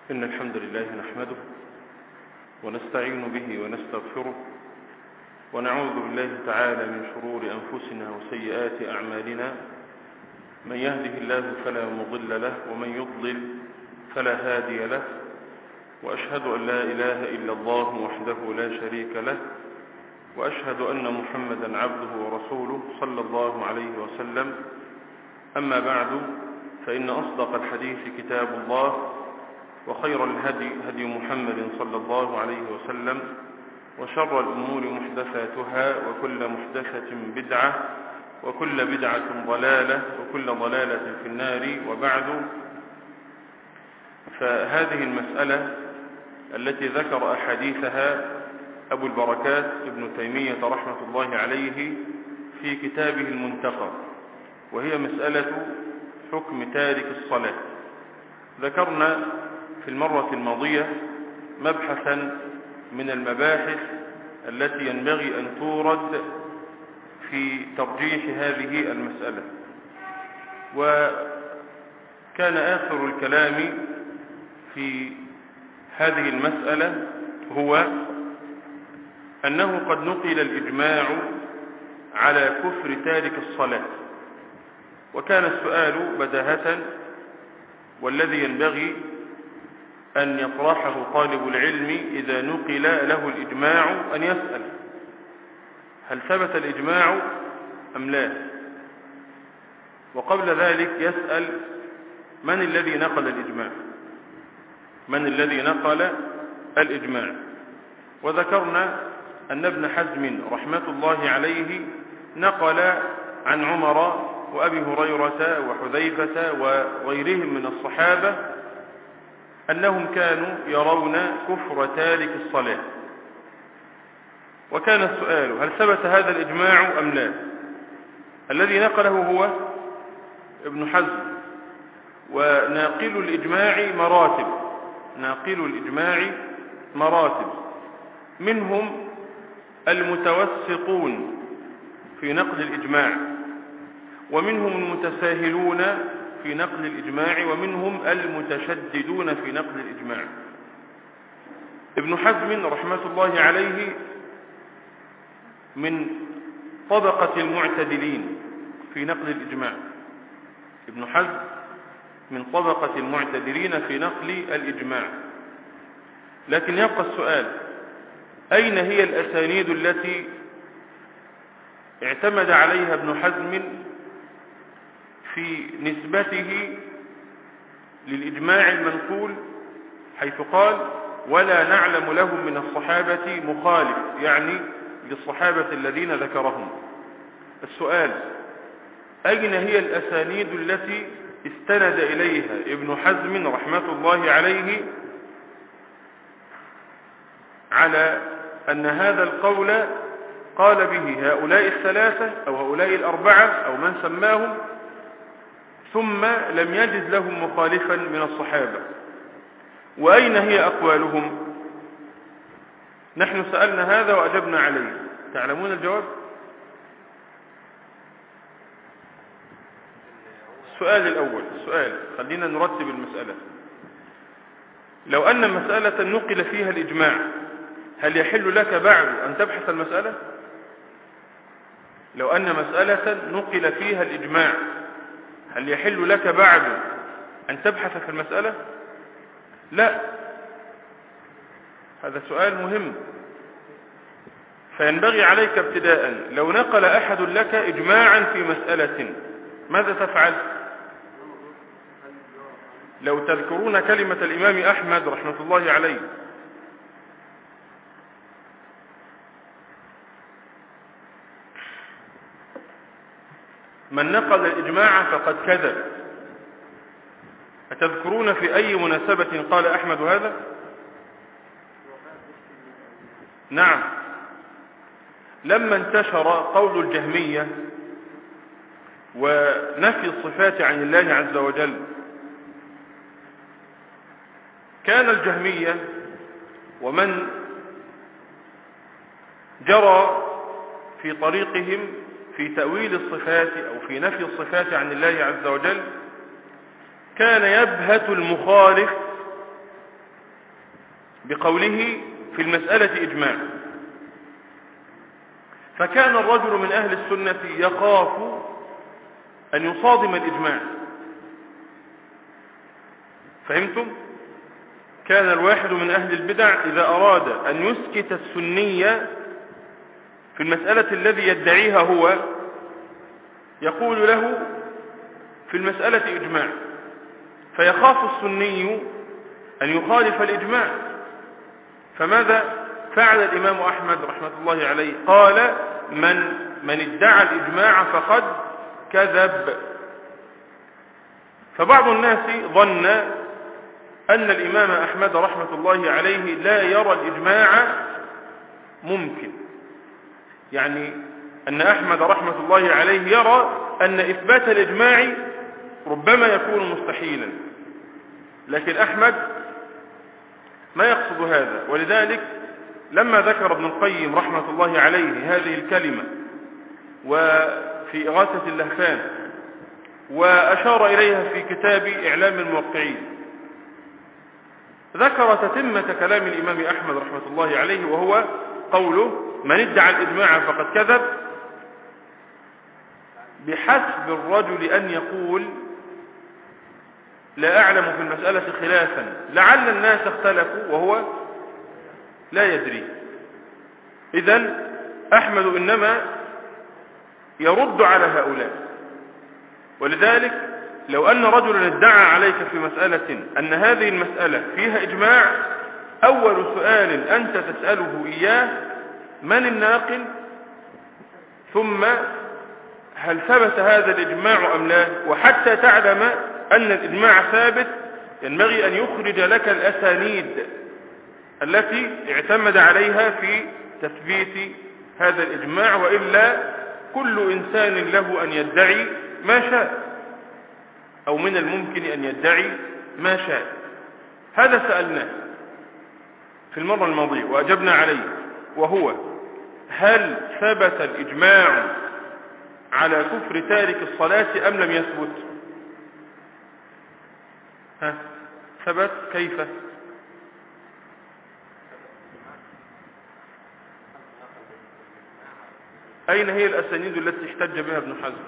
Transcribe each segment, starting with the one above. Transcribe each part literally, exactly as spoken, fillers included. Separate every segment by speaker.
Speaker 1: إن الحمد لله نحمده ونستعين به ونستغفره ونعوذ بالله تعالى من شرور أنفسنا وسيئات أعمالنا. من يهده الله فلا مضل له ومن يضلل فلا هادي له، وأشهد أن لا إله إلا الله وحده لا شريك له، وأشهد أن محمدا عبده ورسوله صلى الله عليه وسلم. أما بعد، فإن أصدق الحديث كتاب الله، وخير الهدي هدي محمد صلى الله عليه وسلم، وشر الأمور محدثاتها، وكل محدثة بدعة، وكل بدعة ضلالة، وكل ضلالة في النار. وبعد، فهذه المسألة التي ذكر أحاديثها أبو البركات ابن تيمية رحمة الله عليه في كتابه المنتقى، وهي مسألة حكم تارك الصلاة. ذكرنا في المرة الماضية مبحثا من المباحث التي ينبغي أن تورد في ترجيح هذه المسألة، وكان آخر الكلام في هذه المسألة هو أنه قد نقل الإجماع على كفر تارك الصلاة. وكان السؤال بداهة والذي ينبغي أن يطرحه طالب العلم إذا نقل له الإجماع أن يسأل: هل ثبت الإجماع أم لا؟ وقبل ذلك يسأل: من الذي نقل الإجماع؟ من الذي نقل الإجماع؟ وذكرنا أن ابن حزم رحمة الله عليه نقل عن عمر وأبي هريرة وحذيفة وغيرهم من الصحابة أنهم كانوا يرون كفر تارك الصلاة. وكان السؤال: هل ثبت هذا الإجماع أم لا؟ الذي نقله هو ابن حزم، وناقل الإجماع مراتب، ناقل الإجماع مراتب، منهم المتوسطون في نقل الإجماع، ومنهم المتساهلون في نقل الإجماع، ومنهم المتشددون في نقل الإجماع. ابن حزم رحمة الله عليه من طبقة المعتدلين في نقل الإجماع. ابن حزم من طبقة المعتدلين في نقل الإجماع. لكن يبقى السؤال: أين هي الأسانيد التي اعتمد عليها ابن حزم في نسبته للإجماع المنقول، حيث قال: ولا نعلم لهم من الصحابة مخالف، يعني للصحابة الذين ذكرهم. السؤال: أين هي الأسانيد التي استند إليها ابن حزم رحمة الله عليه على أن هذا القول قال به هؤلاء الثلاثة أو هؤلاء الأربعة أو من سماهم، ثم لم يجد لهم مخالفا من الصحابة؟ وأين هي أقوالهم؟ نحن سألنا هذا وأجبنا عليه. تعلمون الجواب؟ السؤال الأول، السؤال خلينا نرتب المسألة. لو أن مسألة نقل فيها الإجماع، هل يحل لك بعد أن تبحث المسألة؟ لو أن مسألة نقل فيها الإجماع، هل يحل لك بعد أن تبحث في المسألة؟ لا. هذا سؤال مهم. فينبغي عليك ابتداء، لو نقل أحد لك إجماعا في مسألة، ماذا تفعل؟ لو تذكرون كلمة الإمام أحمد رحمة الله عليه: من نقل الإجماع فقد كذب. أتذكرون في أي مناسبة قال أحمد هذا؟ نعم، لما انتشر قول الجهمية ونفي الصفات عن الله عز وجل، كان الجهمية ومن جرى في طريقهم في تأويل الصفات أو في نفي الصفات عن الله عز وجل كان يبهت المخالف بقوله في المسألة إجماع. فكان الرجل من أهل السنة يخاف أن يصادم الإجماع. فهمتم؟ كان الواحد من أهل البدع إذا أراد أن يسكت السنية في المسألة الذي يدعيها هو يقول له في المسألة إجماع، فيخاف السني أن يخالف الإجماع. فماذا فعل الإمام أحمد رحمة الله عليه؟ قال من, من ادعى الإجماع فقد كذب. فبعض الناس ظن أن الإمام أحمد رحمة الله عليه لا يرى الإجماع ممكن، يعني أن أحمد رحمة الله عليه يرى أن إثبات الإجماع ربما يكون مستحيلا، لكن أحمد ما يقصد هذا. ولذلك لما ذكر ابن القيم رحمة الله عليه هذه الكلمة وفي إغاثة اللهفان وأشار إليها في كتاب إعلام الموقعين، ذكر تتمة كلام الإمام أحمد رحمة الله عليه، وهو قوله من ادعى الإجماع فقد كذب. بحسب الرجل أن يقول لا أعلم في المسألة خلافا، لعل الناس اختلفوا وهو لا يدري. إذن أحمد إنما يرد على هؤلاء. ولذلك لو أن رجلا ادعى عليك في مسألة أن هذه المسألة فيها إجماع، أول سؤال أنت تسأله إياه من الناقل، ثم هل ثبت هذا الإجماع أم لا. وحتى تعلم أن الإجماع ثابت ينبغي أن يخرج لك الأسانيد التي اعتمد عليها في تثبيت هذا الإجماع، وإلا كل إنسان له أن يدعي ما شاء، أو من الممكن أن يدعي ما شاء. هذا سألناه في المرة الماضية وأجبنا عليه، وهو هل ثبت الإجماع على كفر تارك الصلاة أم لم يثبت؟ ها ثبت كيف؟ أين هي الأسانيد التي احتج بها ابن حزم؟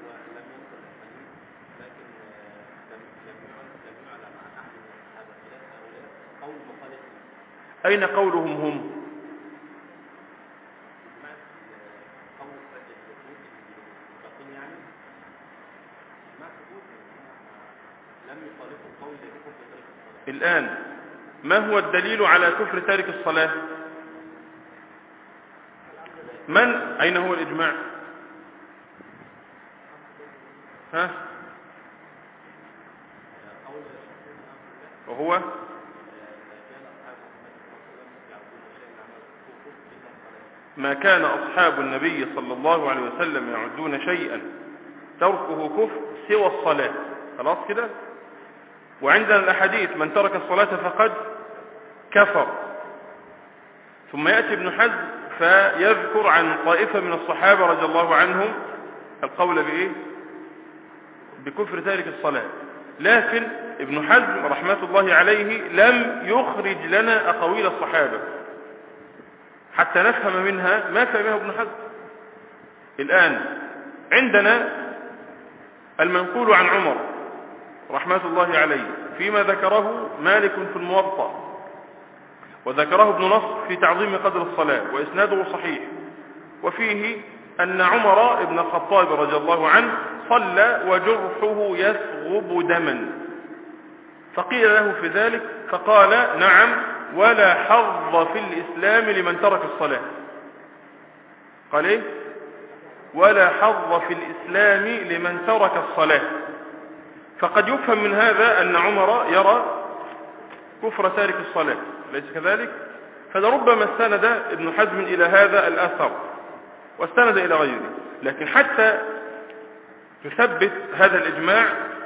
Speaker 1: أين قولهم هم؟ الآن ما هو الدليل على كفر تارك الصلاة؟ من أين هو الإجماع؟ ها وهو ما كان أصحاب النبي صلى الله عليه وسلم يعدون شيئا تركه كفر سوى الصلاة. خلاص كده. وعندنا الأحاديث من ترك الصلاة فقد كفر. ثم يأتي ابن حزم فيذكر عن طائفة من الصحابة رضي الله عنهم القول بإيه؟ بكفر تارك الصلاة. لكن ابن حزم رحمة الله عليه لم يخرج لنا أقاويل الصحابة حتى نفهم منها ما فهمه ابن حزم. الآن عندنا المنقول عن عمر رحمة الله عليه فيما ذكره مالك في الموطأ، وذكره ابن نصر في تعظيم قدر الصلاة، وإسناده صحيح، وفيه أن عمر ابن الخطاب رضي الله عنه صلى وجرحه يثغب دما، فقيل له في ذلك فقال نعم ولا حظ في الإسلام لمن ترك الصلاة. قال إيه؟ ولا حظ في الإسلام لمن ترك الصلاة. فقد يفهم من هذا أن عمر يرى كفر تارك الصلاة، ليس كذلك؟ فلربما استند ابن حزم إلى هذا الأثر واستند إلى غيره. لكن حتى تثبت هذا الإجماع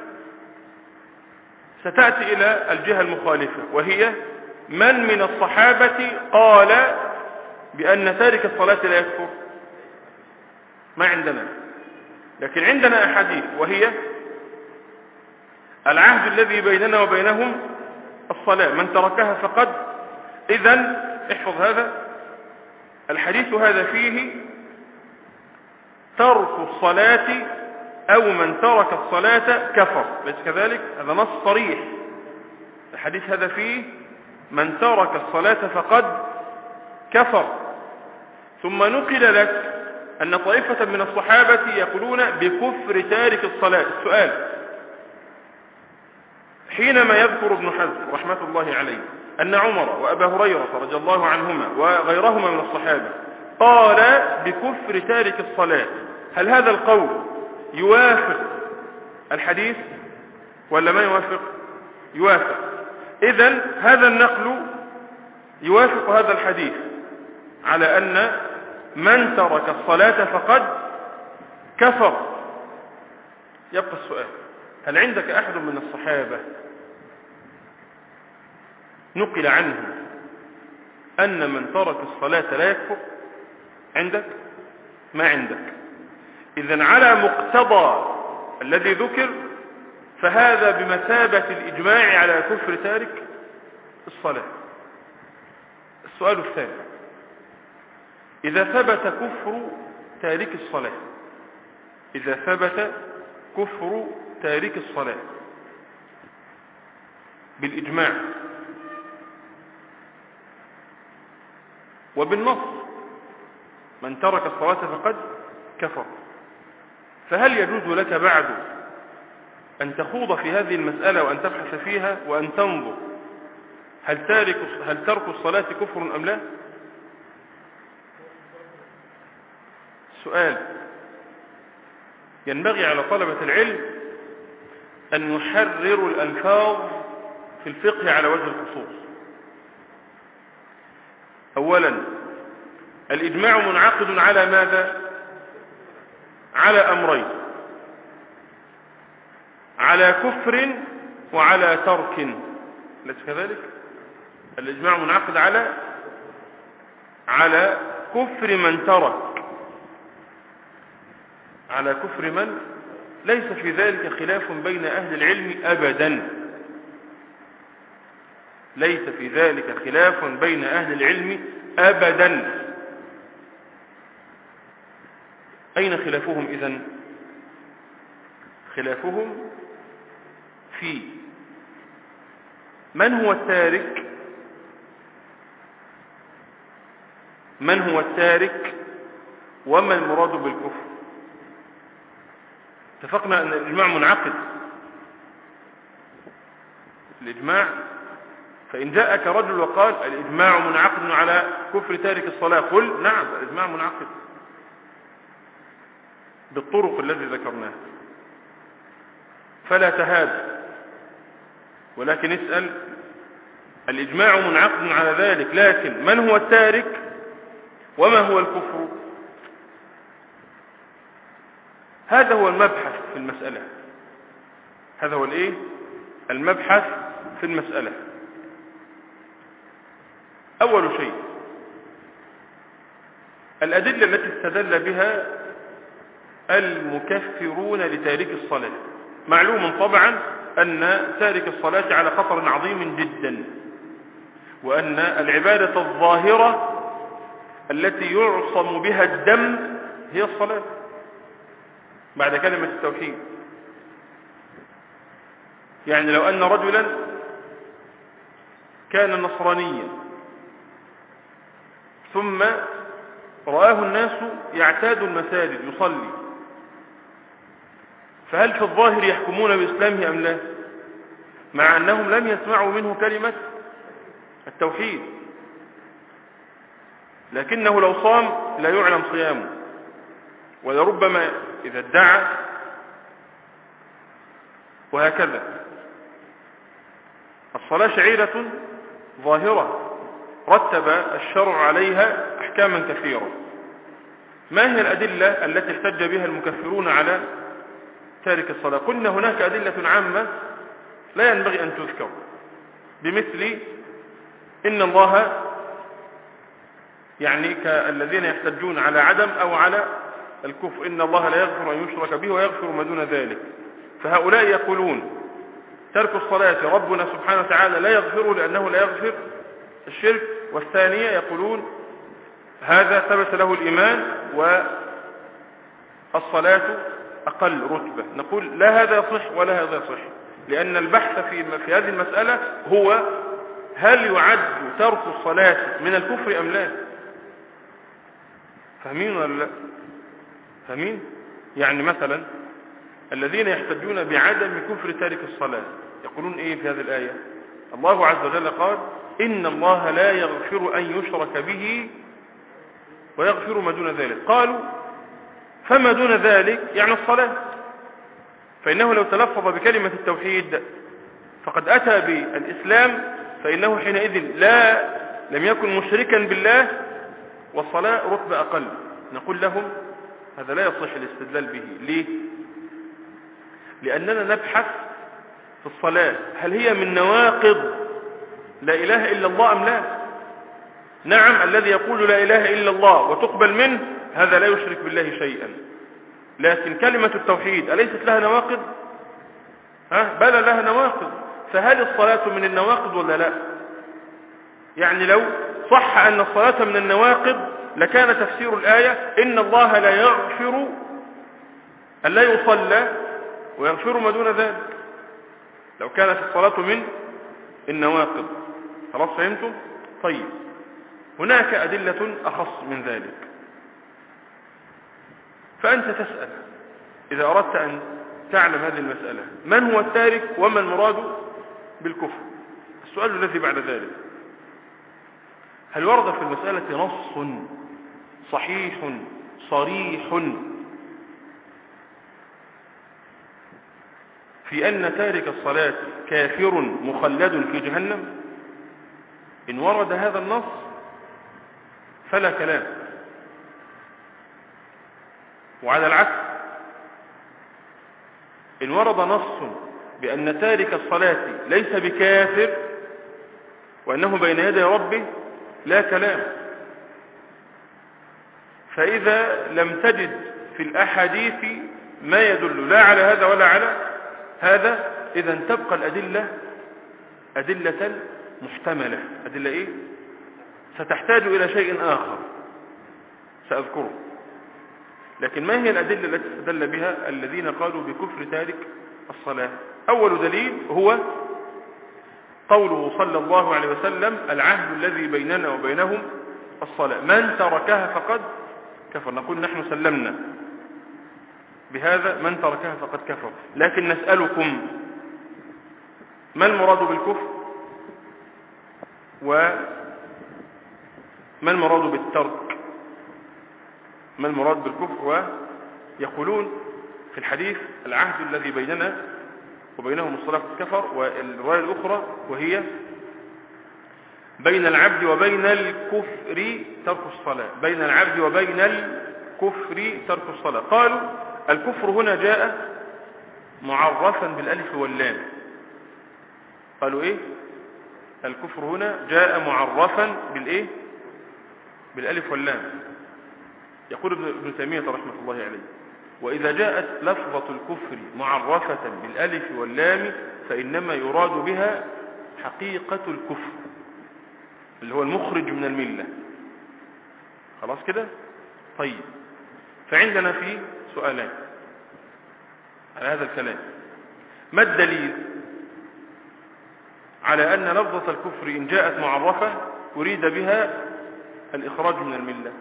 Speaker 1: ستأتي إلى الجهة المخالفة، وهي من من الصحابة قال بأن تارك الصلاة لا يكفر؟ ما عندنا. لكن عندنا أحاديث، وهي العهد الذي بيننا وبينهم الصلاة، من تركها فقد إذن احفظ هذا الحديث، هذا فيه ترك الصلاة أو من ترك الصلاة كفر، ليس كذلك؟ هذا نص صريح. الحديث هذا فيه من ترك الصلاة فقد كفر. ثم نقل لك أن طائفة من الصحابة يقولون بكفر تارك الصلاة. السؤال: حينما يذكر ابن حزم رحمة الله عليه أن عمر وأبا هريرة رضي الله عنهما وغيرهما من الصحابة قال بكفر تارك الصلاة، هل هذا القول يوافق الحديث ولا ما يوافق؟ يوافق. إذن هذا النقل يوافق هذا الحديث على أن من ترك الصلاة فقد كفر. يبقى السؤال: هل عندك أحد من الصحابة نقل عنه أن من ترك الصلاة لا يكفر؟ عندك؟ ما عندك. إذن على مقتضى الذي ذكر فهذا بمثابة الإجماع على كفر تارك الصلاة. السؤال الثاني: إذا ثبت كفر تارك الصلاة، إذا ثبت كفر تارك الصلاة بالإجماع وبالنص، من ترك الصلاة فقد كفر، فهل يجوز لك بعد أن تخوض في هذه المسألة وأن تبحث فيها وأن تنظر هل تارك هل ترك الصلاة كفر أم لا؟ سؤال ينبغي على طلبة العلم أن يحرروا الألفاظ في الفقه على وجه الخصوص. أولا، الإجماع منعقد على ماذا؟ على أمرين: على كفر وعلى ترك، أليس كذلك؟ الإجماع منعقد على على كفر من ترك، على كفر من ليس في ذلك خلاف بين أهل العلم أبدا، ليس في ذلك خلاف بين أهل العلم أبدا. أين خلافهم إذن؟ خلافهم في من هو التارك، من هو التارك وما المراد بالكفر. اتفقنا أن الإجماع منعقد، الإجماع، فإن جاءك رجل وقال الإجماع منعقد على كفر تارك الصلاة، قل نعم الإجماع منعقد بالطرق التي ذكرناها، فلا تهاب، ولكن اسأل الإجماع منعقد على ذلك، لكن من هو التارك وما هو الكفر؟ هذا هو المبحث في المسألة، هذا هو الايه المبحث في المسألة. أول شيء الأدلة التي استدل بها المكفرون لتارك الصلاة. معلوم طبعا أن تارك الصلاة على خطر عظيم جدا، وأن العبادة الظاهرة التي يعصم بها الدم هي الصلاة بعد كلمة التوحيد. يعني لو أن رجلا كان نصرانيا ثم رآه الناس يعتاد المساجد يصلي، فهل في الظاهر يحكمون بإسلامه أم لا؟ مع أنهم لم يسمعوا منه كلمة التوحيد، لكنه لو صام لا يعلم صيامه، ولربما إذا ادعى، وهكذا. الصلاة شعيرة ظاهرة رتب الشرع عليها أحكاما كثيرة. ما هي الأدلة التي احتج بها المكفرون على تارك الصلاة؟ قلنا هناك أدلة عامة لا ينبغي أن تذكر، بمثل إن الله يعني كالذين يحتجون على عدم أو على الكفر، إن الله لا يغفر أن يشرك به ويغفر ما دون ذلك. فهؤلاء يقولون ترك الصلاة ربنا سبحانه وتعالى لا يغفره لأنه لا يغفر الشرك، والثانية يقولون هذا ثبت له الإيمان والصلاة أقل رتبة. نقول لا هذا يصح ولا هذا يصح، لأن البحث في في هذه المسألة هو هل يعد ترك الصلاة من الكفر أم لا؟ فاهمين ولا لا؟ فاهمين؟ يعني مثلا الذين يحتجون بعدم كفر تارك الصلاة يقولون إيه في هذه الآية؟ الله عز وجل قال إن الله لا يغفر أن يشرك به ويغفر ما دون ذلك. قالوا فما دون ذلك يعني الصلاة، فإنه لو تلفظ بكلمة التوحيد فقد أتى بالإسلام، فإنه حينئذ لا لم يكن مشركا بالله، والصلاة رتبة أقل. نقول لهم هذا لا يصح الاستدلال به. ليه؟ لأننا نبحث في الصلاة هل هي من نواقض لا إله إلا الله أم لا؟ نعم، الذي يقول لا إله إلا الله وتقبل منه هذا لا يشرك بالله شيئا، لكن كلمة التوحيد أليست لها نواقض؟ ها؟ بلى لها نواقض. فهل الصلاة من النواقض ولا لا؟ يعني لو صح أن الصلاة من النواقض لكان تفسير الآية إن الله لا يغفر أن لا يصلى ويغفر ما دون ذلك، لو كانت الصلاة من النواقض. خلاص فهمتم؟ طيب، هناك أدلة أخص من ذلك. فأنت تسأل إذا أردت أن تعلم هذه المسألة من هو التارك وما المراد بالكفر. السؤال الذي بعد ذلك هل ورد في المسألة نص صحيح صريح في أن تارك الصلاة كافر مخلد في جهنم؟ إن ورد هذا النص فلا كلام. وعلى العكس إن ورد نص بأن تارك الصلاة ليس بكافر وأنه بين يدي ربه لا كلام. فإذا لم تجد في الأحاديث ما يدل لا على هذا ولا على هذا، إذن تبقى الأدلة أدلة محتملة. أدلة إيه؟ ستحتاج إلى شيء آخر سأذكره. لكن ما هي الأدلة التي استدل بها الذين قالوا بكفر تارك الصلاة؟ أول دليل هو قوله صلى الله عليه وسلم العهد الذي بيننا وبينهم الصلاة، من تركها فقد كفر. نقول نحن سلمنا بهذا، من تركها فقد كفر. لكن نسألكم ما المراد بالكفر وما المراد بالترك؟ ما المراد بالكفر؟ ويقولون في الحديث العهد الذي بيننا وبينهم الصلاة قد كفر، والرواية الأخرى وهي بين العبد وبين الكفر ترك الصلاة، بين العبد وبين الكفر ترك الصلاة. قالوا الكفر هنا جاء معرفا بالألف واللام. قالوا إيه؟ الكفر هنا جاء معرفا بالإيه؟ بالألف واللام. يقول ابن تيمية رحمة الله عليه وإذا جاءت لفظة الكفر معرفة بالألف واللام فإنما يراد بها حقيقة الكفر اللي هو المخرج من الملة. خلاص كده؟ طيب، فعندنا في سؤالان على هذا الكلام. ما الدليل على أن لفظة الكفر إن جاءت معرفة أريد بها الإخراج من الملة؟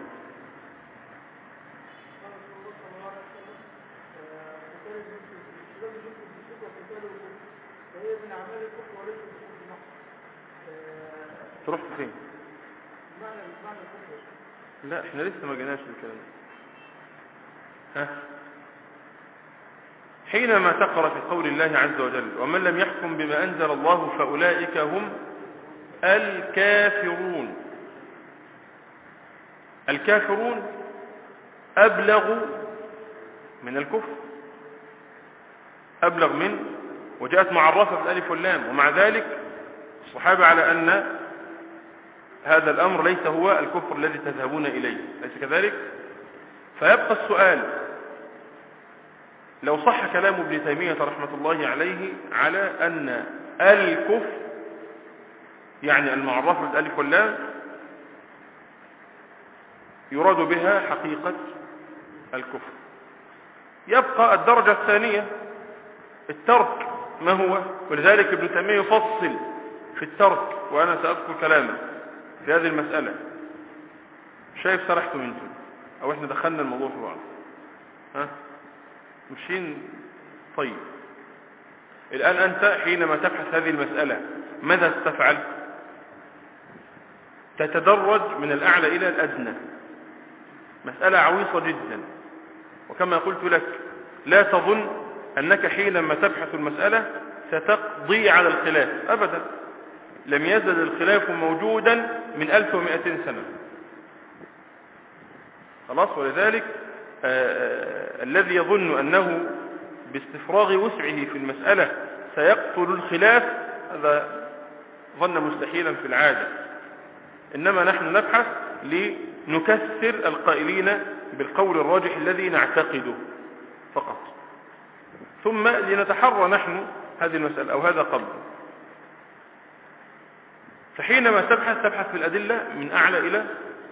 Speaker 1: تروح فين؟ لا احنا لسه ما جيناش الكلام. ها حينما تقرأ في قول الله عز وجل ومن لم يحكم بما أنزل الله فأولئك هم الكافرون، الكافرون أبلغ من الكفر، أبلغ من، وجاءت معرفة بالألف واللام. ومع ذلك الصحابة على أن هذا الأمر ليس هو الكفر الذي تذهبون إليه، ليس كذلك. فيبقى السؤال لو صح كلام ابن تيمية رحمة الله عليه على أن الكفر يعني المعرفة بالألف واللام يراد بها حقيقة الكفر. يبقى الدرجة الثانية الترك، ما هو؟ ولذلك ابن تيمية يفصل في الترك، وأنا سأذكر كلامه في هذه المسألة. شايف سرحتم انتم أو إحنا دخلنا الموضوع في بعض؟ ها مشين؟ طيب الآن أنت حينما تبحث هذه المسألة ماذا ستفعل؟ تتدرج من الأعلى إلى الأدنى. مسألة عويصة جدا، وكما قلت لك لا تظن أنك حينما تبحث المسألة ستقضي على الخلاف أبدا. لم يزل الخلاف موجودا من ألف ومائتين سنة. خلاص. ولذلك آآ آآ الذي يظن أنه باستفراغ وسعه في المسألة سيقتل الخلاف هذا ظن مستحيلا في العادة. إنما نحن نبحث لنكسر القائلين بالقول الراجح الذي نعتقده فقط، ثم لنتحرى نحن هذه المسألة أو هذا قبل. فحينما تبحث تبحث في الأدلة من أعلى إلى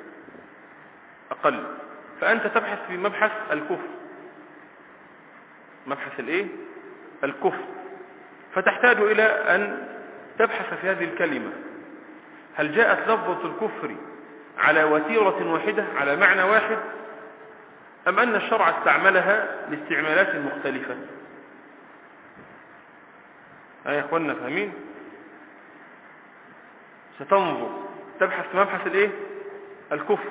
Speaker 1: أقل. فأنت تبحث في مبحث الكفر، مبحث الإيه؟ الكفر. فتحتاج إلى أن تبحث في هذه الكلمة، هل جاءت لفظة الكفر على وتيرة واحدة على معنى واحد، أم أن الشرع استعملها لاستعمالات مختلفة؟ ها يا أخوانا فاهمين؟ ستنظر تبحث في مبحث الإيه؟ الكفر،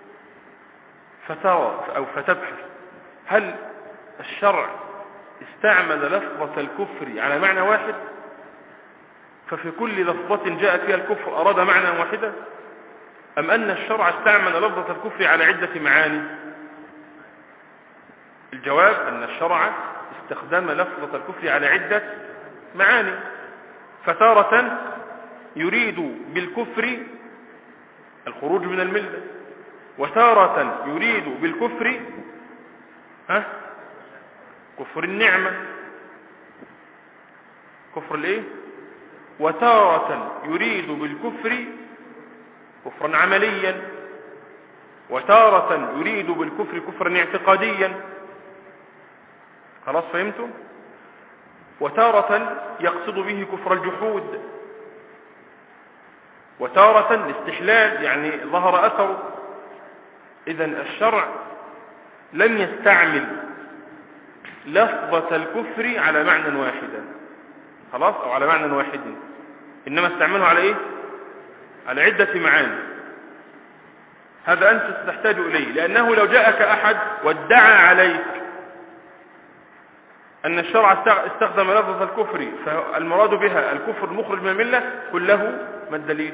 Speaker 1: فترى أو فتبحث هل الشرع استعمل لفظة الكفر على معنى واحد، ففي كل لفظة جاءت فيها الكفر أراد معنى واحدة، أم أن الشرع استعمل لفظة الكفر على عدة معاني؟ الجواب أن الشرع استخدم لفظة الكفر على عدة معاني. فتارة يريد بالكفر الخروج من الملة، وتارة يريد بالكفر ها كفر النعمة، كفر الايه، وتارة يريد بالكفر كفرا عمليا، وتارة يريد بالكفر كفرا اعتقاديا. خلاص فهمتم؟ وتارة يقصد به كفر الجحود، وتارة الاستحلال يعني ظهر أثره. إذن الشرع لم يستعمل لفظة الكفر على معنى واحدا، خلاص، أو على معنى واحد، إنما استعمله على إيه؟ على عدة معاني. هذا أنت ستحتاج إليه، لأنه لو جاءك أحد وادعى عليك أن الشرع استخدم لفظة الكفر فالمراد بها الكفر المخرج من الملة، قل له ما الدليل؟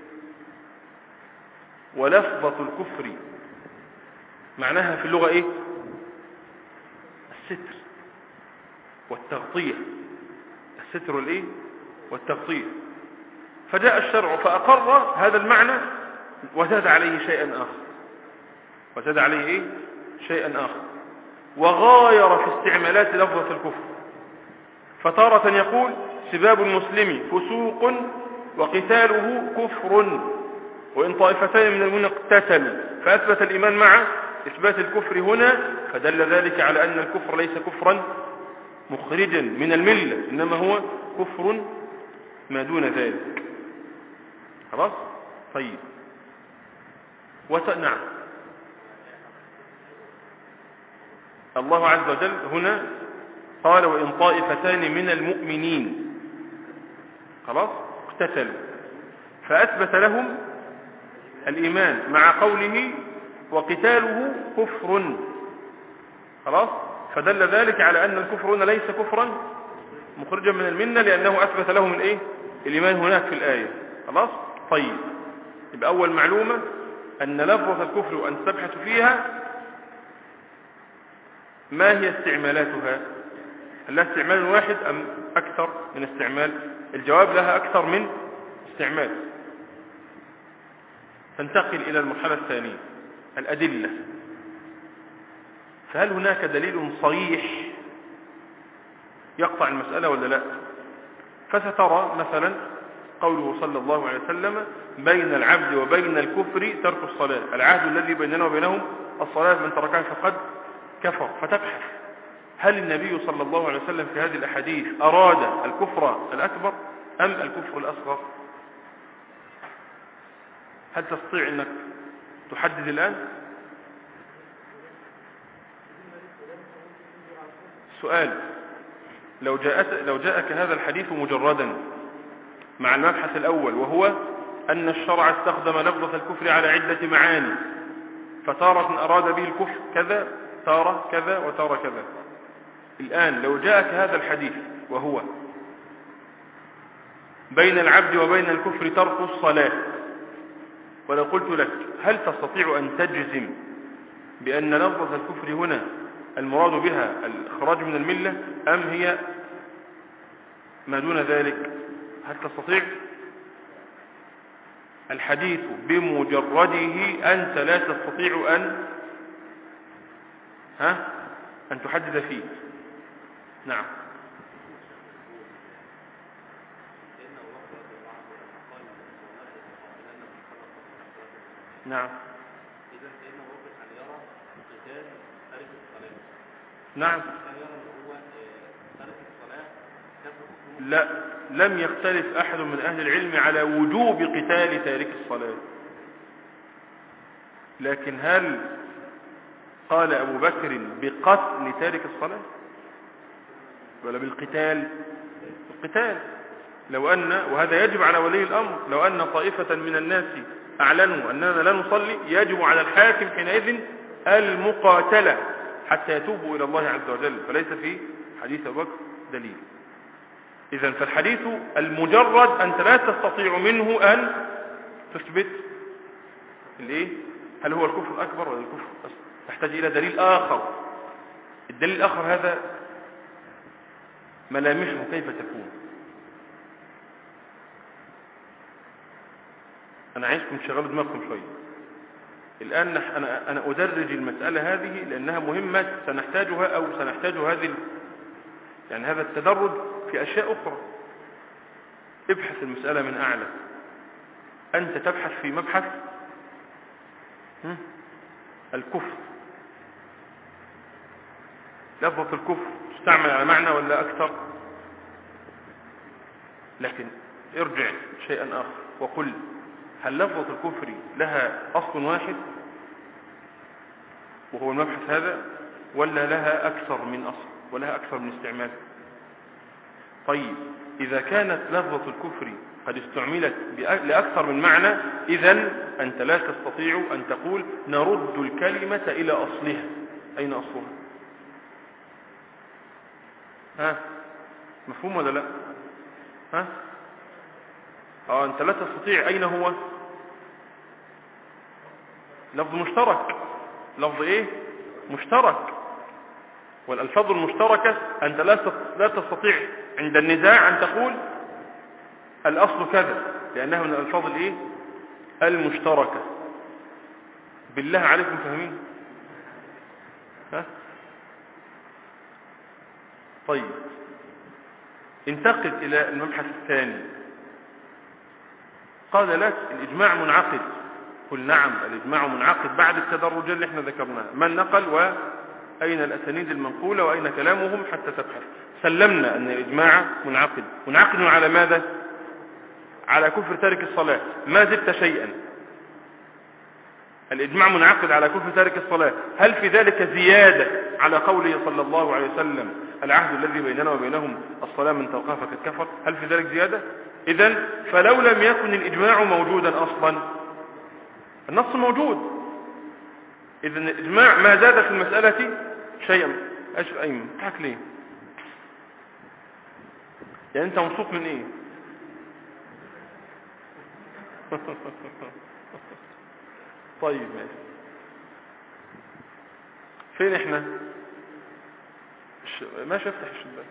Speaker 1: ولفظة الكفر معناها في اللغة إيه؟ الستر والتغطية، الستر والإيه؟ والتغطية. فجاء الشرع فأقر هذا المعنى وزاد عليه شيئا آخر، وزاد عليه إيه؟ شيئا آخر، وغاير في استعمالات لفظة الكفر. فتارة يقول سباب المسلم فسوق وقتاله كفر، وإن طائفتان من المؤمنين اقتتلوا، فأثبت الإيمان مع إثبات الكفر هنا، فدل ذلك على أن الكفر ليس كفرا مخرجا من الملة، إنما هو كفر ما دون ذلك. خلاص؟ طيب. وتنعم الله عز وجل هنا قال وإن طائفتان من المؤمنين خلاص اقتتلوا، فأثبت لهم الإيمان مع قوله وقتاله كفر. خلاص، فدل ذلك على أن الكفر هنا ليس كفرا مخرجا من الملة، لأنه أثبت لهم الإيه؟ الإيمان هناك في الآية. خلاص. طيب، يبقى أول معلومة أن لفظة الكفر وأن تبحث فيها ما هي استعمالاتها، هل لها استعمال واحد أم أكثر من استعمال؟ الجواب لها أكثر من استعمال. تنتقل إلى المرحلة الثانية الأدلة. فهل هناك دليل صريح يقطع المسألة ولا لا؟ فسترى مثلا قوله صلى الله عليه وسلم بين العبد وبين الكفر ترك الصلاة، العهد الذي بيننا وبينهم الصلاة، من تركها فقد كفر. فتبحث هل النبي صلى الله عليه وسلم في هذه الأحاديث أراد الكفر الأكبر أم الكفر الأصغر؟ هل تستطيع أنك تحدد الآن؟ سؤال: لو جاءت لو جاءك هذا الحديث مجردا مع المبحث الأول، وهو أن الشرع استخدم لفظة الكفر على عدة معاني، فتارة أراد به الكفر كذا، تارة كذا، وتارة كذا. الآن لو جاءك هذا الحديث وهو بين العبد وبين الكفر ترك الصلاة، ولو قلت لك هل تستطيع أن تجزم بأن لفظة الكفر هنا المراد بها الإخراج من الملة أم هي ما دون ذلك؟ هل تستطيع؟ الحديث بمجرده أنت لا تستطيع أن ها أن تحدد فيه. نعم. نعم. نعم. لا، لم يختلف أحد من أهل العلم على وجوب قتال تارك الصلاة، لكن هل قال أبو بكر بقتل تارك الصلاة ولا بالقتال؟ القتال. لو أن، وهذا يجب على ولي الأمر، لو أن طائفة من الناس أعلنوا أننا لا نصلي، يجب على الحاكم حينئذ المقاتلة حتى يتوبوا إلى الله عز وجل، فليس في حديث أبو بكر دليل. إذن فالحديث المجرد أنت لا تستطيع منه أن تثبت الإيه؟ هل هو الكفر الأكبر ولا الكفر الأصغر؟ تحتاج إلى دليل آخر. الدليل الآخر هذا ملامحه كيف تكون؟ أنا عايزكم تشغلوا دماغكم شوية. الآن أنا أنا أدرج المسألة هذه لأنها مهمة، سنحتاجها أو سنحتاج هذه يعني هذا التدرج في أشياء أخرى. ابحث المسألة من أعلى. أنت تبحث في مبحث الكفر، لفظة الكفر تستعمل على معنى ولا أكثر؟ لكن ارجع شيئا آخر وقل هل لفظة الكفر لها أصل واحد وهو المبحث هذا، ولا لها أكثر من أصل ولها أكثر من استعمال؟ طيب إذا كانت لفظة الكفر قد استعملت لأكثر من معنى، إذن أنت لا تستطيع أن تقول نرد الكلمة إلى أصلها. أين أصلها؟ ها مفهوم ولا لا؟ ها اه انت لا تستطيع. اين هو؟ لفظ مشترك. لفظ ايه؟ مشترك. والالفاظ المشتركة انت لا لا تستطيع عند النزاع ان تقول الاصل كذا، لانها من الالفاظ الايه؟ المشتركة. بالله عليكم فاهمين؟ ها طيب انتقل الى المبحث الثاني. قال لك الإجماع منعقد. قل نعم الإجماع منعقد بعد التدرج اللي احنا ذكرناه، من نقل وأين الأسانيد المنقولة وأين كلامهم حتى تبحث. سلمنا أن الإجماع منعقد. منعقد على ماذا؟ على كفر تارك الصلاة. ما زدت شيئا. الإجماع منعقد على كفر تارك الصلاة. هل في ذلك زيادة على قوله صلى الله عليه وسلم العهد الذي بيننا وبينهم الصلاة من تركها فقد كفر؟ هل في ذلك زيادة؟ إذن فلو لم يكن الإجماع موجودا أصلا، النص موجود، إذن الإجماع ما زاد في المسألة شيئا. أيش أيمن تحك ليه؟ يعني أنت مبسوط من إيه؟ طيب ماشي. فين إحنا؟ ما شفتح الشباك.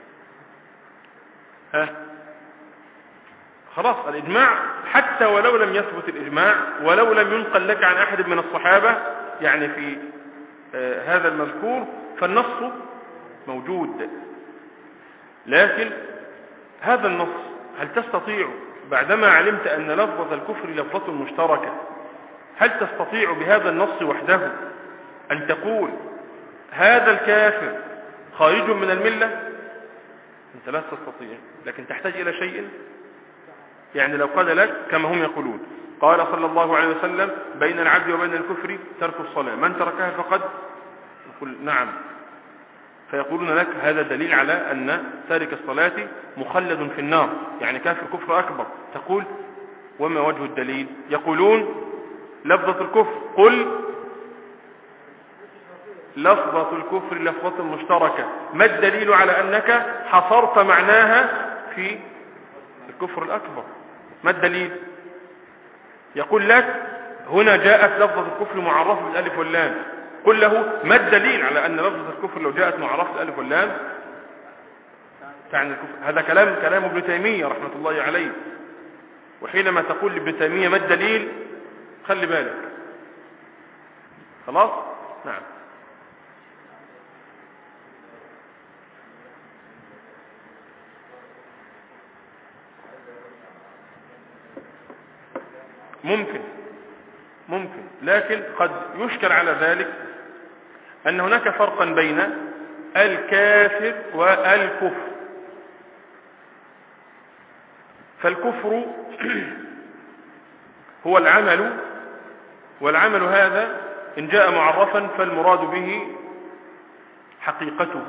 Speaker 1: ها خلاص الإجماع حتى ولو لم يثبت الإجماع، ولو لم ينقل لك عن أحد من الصحابة يعني في آه هذا المذكور، فالنص موجود. لكن هذا النص هل تستطيع بعدما علمت أن لفظة الكفر لفظة مشتركة، هل تستطيع بهذا النص وحده أن تقول هذا الكافر خارج من الملة؟ أنت لا تستطيع، لكن تحتاج إلى شيء. يعني لو قال لك كما هم يقولون قال صلى الله عليه وسلم بين العبد وبين الكفر ترك الصلاة، من تركها فقد، يقول نعم، فيقولون لك هذا دليل على أن تارك الصلاة مخلد في النار، يعني كافر كفر أكبر. تقول وما وجه الدليل؟ يقولون لفظة الكفر، قل لفظة الكفر لفظة مشتركة، ما الدليل على أنك حصرت معناها في الكفر الأكبر؟ ما الدليل؟ يقول لك هنا جاءت لفظة الكفر معرفة بالألف واللام، قل له ما الدليل على أن لفظة الكفر لو جاءت معرفة بالألف واللام تعني الكفر؟ هذا كلام كلام ابن تيمية رحمة الله عليه. وحينما تقول لابن تيمية ما الدليل خلي بالك، خلاص؟ نعم. ممكن ممكن لكن قد يشكل على ذلك أن هناك فرقا بين الكافر والكفر. فالكفر هو العمل، والعمل هذا إن جاء معرفا فالمراد به حقيقته،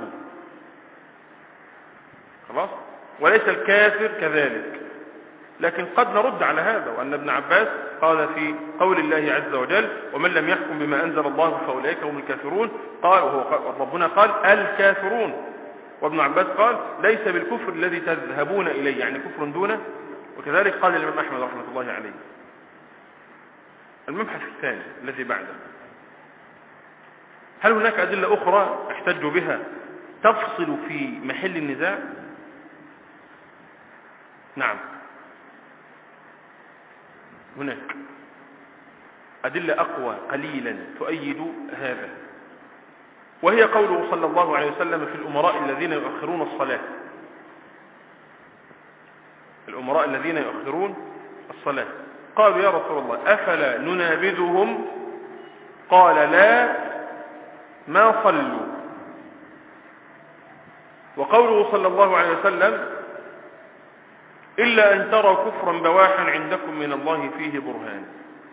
Speaker 1: خلاص؟ وليس الكافر كذلك. لكن قد نرد على هذا، وأن ابن عباس قال في قول الله عز وجل ومن لم يحكم بما أنزل الله فأولئك هم الكافرون، قال وهو ربنا قال الكافرون، وابن عباس قال ليس بالكفر الذي تذهبون إليه، يعني كفر دونه. وكذلك قال الإمام أحمد رحمة الله عليه. المبحث الثاني الذي بعده، هل هناك أدلة أخرى احتج بها تفصل في محل النزاع؟ نعم، هناك أدلة أقوى قليلا تؤيد هذا، وهي قوله صلى الله عليه وسلم في الأمراء الذين يؤخرون الصلاة، الأمراء الذين يؤخرون الصلاة، قالوا يا رسول الله أفلا ننابذهم؟ قال لا، ما صلوا. وقوله صلى الله عليه وسلم إلا أن تروا كفرا بواحا عندكم من الله فيه برهان،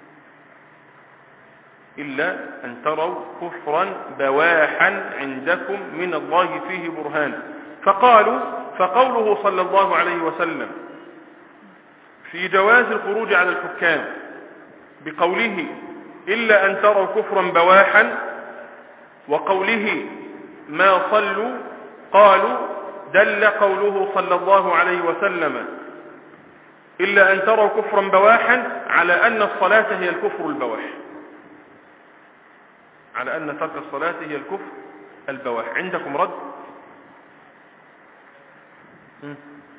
Speaker 1: إلا أن تروا كفرا بواحا عندكم من الله فيه برهان. فقالوا فقوله صلى الله عليه وسلم في جواز الخروج على الحكام بقوله إلا أن تروا كفرا بواحا وقوله ما صلوا، قالوا دل قوله صلى الله عليه وسلم إلا أن تروا كفرا بواحا على أن الصلاة هي الكفر البواح، على أن ترك الصلاة هي الكفر البواح. عندكم رد؟ م.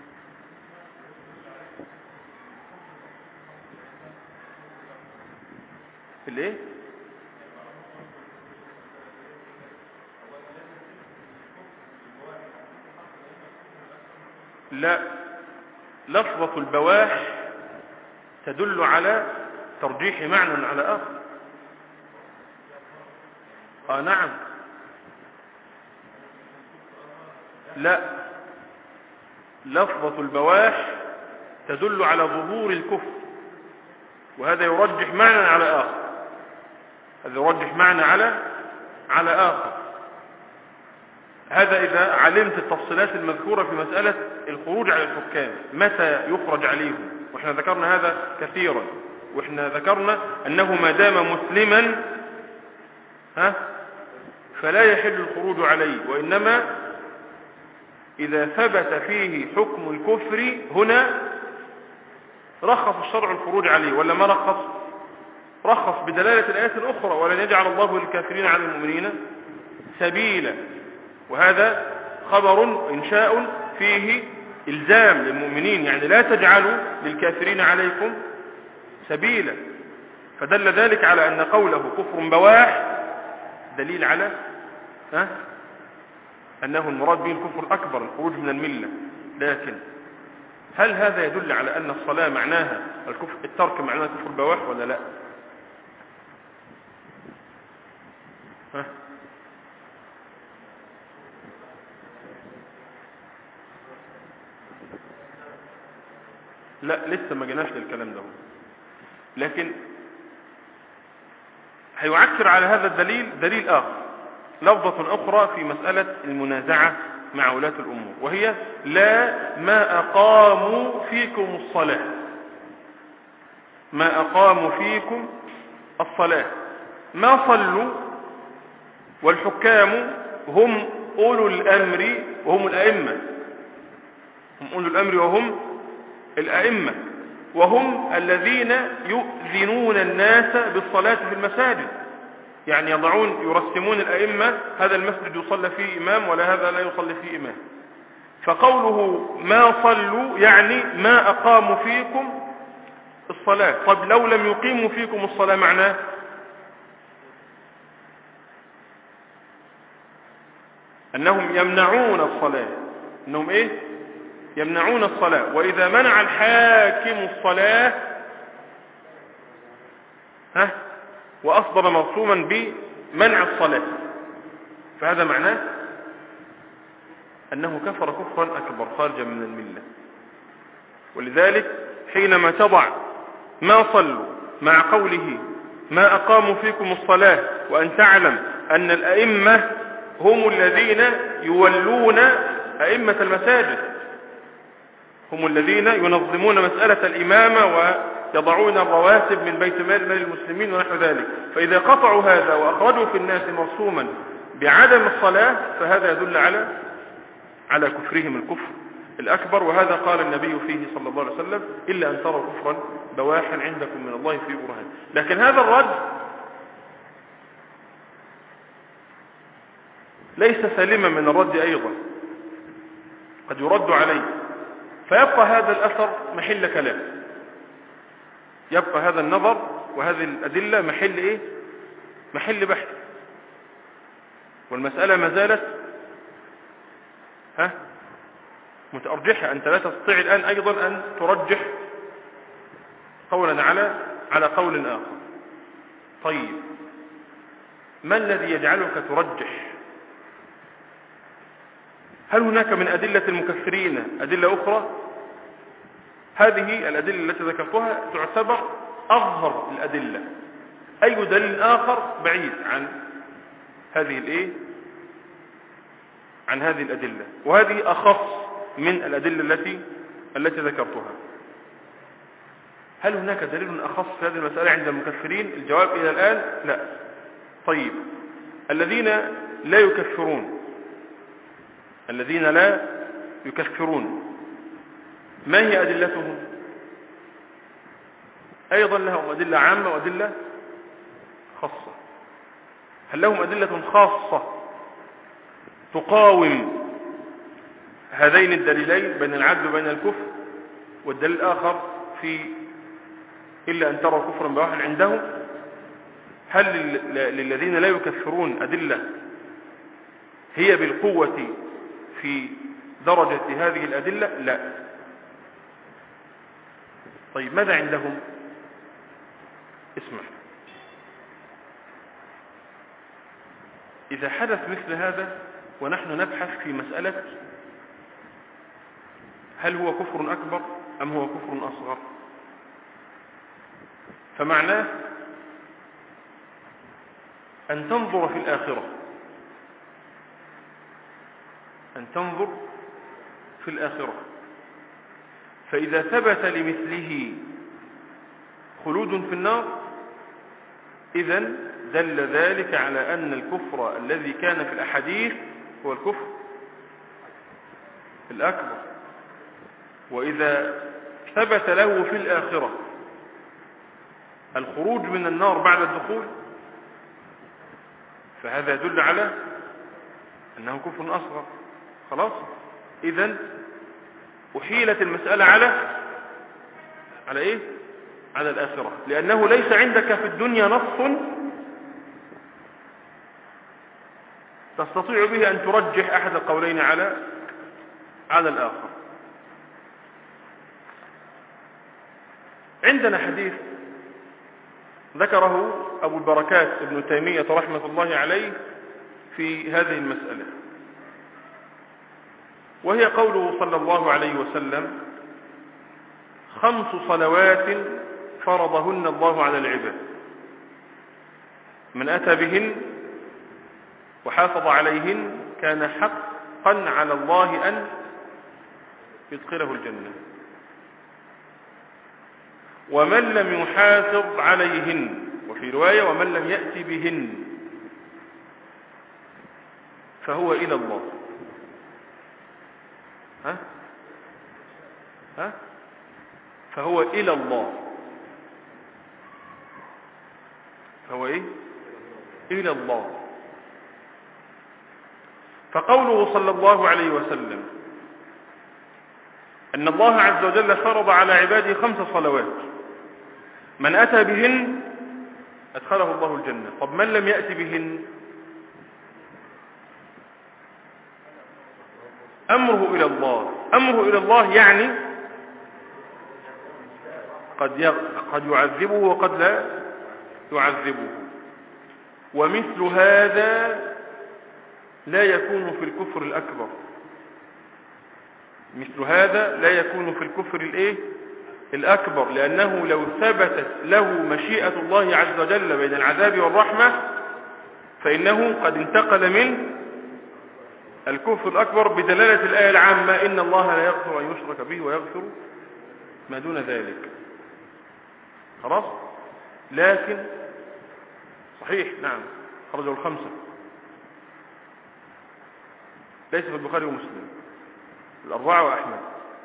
Speaker 1: الايه؟ لا، لفظة البواح تدل على ترجيح معنى على آخر. آه نعم، لا، لفظة البواح تدل على ظهور الكفر، وهذا يرجح معنى على آخر، هذا يرجح معنى على على آخر. هذا إذا علمت التفصيلات المذكورة في مسألة الخروج على الحكام، متى يخرج عليهم، وإحنا ذكرنا هذا كثيرا، وإحنا ذكرنا أنه ما دام مسلما ها فلا يحل الخروج عليه، وإنما إذا ثبت فيه حكم الكفر هنا رخص الشرع الخروج عليه، ولا ما رخص؟ رخص بدلالة الآيات الأخرى ولن يجعل الله للكافرين على المؤمنين سبيلا. وهذا خبر إنشاء فيه إلزام للمؤمنين، يعني لا تجعلوا للكافرين عليكم سبيلا. فدل ذلك على أن قوله كفر بواح دليل على ها أنه المراد به الكفر الأكبر، الخروج من الملة. لكن هل هذا يدل على أن الصلاة معناها الكفر، الترك معناها كفر البواح ولا لا؟ ها؟ لا لسه ما جيناش للكلام ده، لكن هيعكر على هذا الدليل دليل آخر، لفظة أخرى في مسألة المنازعة مع ولاة الأمور، وهي لا ما أقاموا فيكم الصلاة، ما أقاموا فيكم الصلاة، ما صلوا، والحكام هم أولو الأمر وهم الأئمة، هم أولو الأمر وهم الأئمة، وهم الذين يؤذنون الناس بالصلاة في المساجد، يعني يضعون يرسمون الأئمة هذا المسجد يصلى فيه إمام ولا هذا لا يصلي فيه إمام. فقوله ما صلوا يعني ما أقاموا فيكم الصلاة. طب لو لم يقيموا فيكم الصلاة معناه أنهم يمنعون الصلاة، أنهم إيه؟ يمنعون الصلاة. وإذا منع الحاكم الصلاة ها وأصدر مرسوما بمنع الصلاة، فهذا معناه أنه كفر كفرا أكبر خارجا من الملة. ولذلك حينما تضع ما صلوا مع قوله ما أقاموا فيكم الصلاة، وأن تعلم أن الأئمة هم الذين يولون أئمة المساجد، هم الذين ينظمون مسألة الإمامة ويضعون الرواتب من بيت مال المسلمين ونحو ذلك، فإذا قطعوا هذا وأخرجوا في الناس مرسوما بعدم الصلاة فهذا يدل على على كفرهم الكفر الأكبر. وهذا قال النبي فيه صلى الله عليه وسلم إلا أن تروا كفرا بواحا عندكم من الله في برهان. لكن هذا الرد ليس سالما من الرد أيضا، قد يرد عليه، فيبقى هذا الأثر محل كلام، يبقى هذا النظر وهذه الأدلة محل إيه؟ محل بحث، والمسألة ما زالت ها متأرجحة. أنت لا تستطيع الآن أيضا أن ترجح قولا على على قول آخر. طيب ما الذي يجعلك ترجح؟ هل هناك من أدلة المكفرين أدلة أخرى؟ هذه الأدلة التي ذكرتها تعتبر أظهر الأدلة، أي دليل آخر بعيد عن هذه الإيه؟ عن هذه الأدلة، وهذه أخص من الأدلة التي التي ذكرتها. هل هناك دليل أخص في هذه المسألة عند المكفرين؟ الجواب إلى الآن لا. طيب الذين لا يكفرون، الذين لا يكفرون ما هي أدلتهم؟ أيضا لهم أدلة عامة وأدلة خاصة. هل لهم أدلة خاصة تقاوم هذين الدليلين بين العدل وبين الكفر؟ والدليل الآخر في إلا أن تروا كفرا بواحا عندهم. هل للذين لا يكفرون أدلة هي بالقوة في درجة هذه الأدلة؟ لا. طيب ماذا عندهم؟ اسمع، إذا حدث مثل هذا ونحن نبحث في مسألة هل هو كفر أكبر أم هو كفر أصغر، فمعناه أن تنظر في الآخرة، أن تنظر في الآخرة، فإذا ثبت لمثله خلود في النار إذن دل ذلك على أن الكفر الذي كان في الأحاديث هو الكفر الأكبر. وإذا ثبت له في الآخرة الخروج من النار بعد الدخول فهذا يدل على أنه كفر أصغر. خلاص، إذن أحيلت المسألة على على إيه؟ على الآخرة، لأنه ليس عندك في الدنيا نص تستطيع به أن ترجح أحد القولين على على الآخر. عندنا حديث ذكره أبو البركات ابن تيمية رحمة الله عليه في هذه المسألة، وهي قوله صلى الله عليه وسلم: خمس صلوات فرضهن الله على العباد، من أتى بهن وحافظ عليهن كان حقا على الله أن يدخله الجنة، ومن لم يحافظ عليهن، وفي رواية: ومن لم يأتي بهن فهو إلى الله. ها؟ ها؟ فهو إلى الله. فهو إيه؟ إلى الله. فقوله صلى الله عليه وسلم أن الله عز وجل فرض على عباده خمس صلوات، من أتى بهن أدخله الله الجنة. طب من لم يأتي بهن أمره إلى الله. أمره إلى الله يعني قد قد يعذبه وقد لا يعذبه. ومثل هذا لا يكون في الكفر الأكبر، مثل هذا لا يكون في الكفر الإيه؟ الأكبر، لأنه لو ثبتت له مشيئة الله عز وجل بين العذاب والرحمة فإنه قد انتقل من الكفر الأكبر بدلالة الآية العامة: إن الله لا يغفر أن يشرك به ويغفر ما دون ذلك. خلاص؟ لكن صحيح، نعم، خرجوا الخمسة، ليس في البخاري ومسلم، الأربعة وأحمد،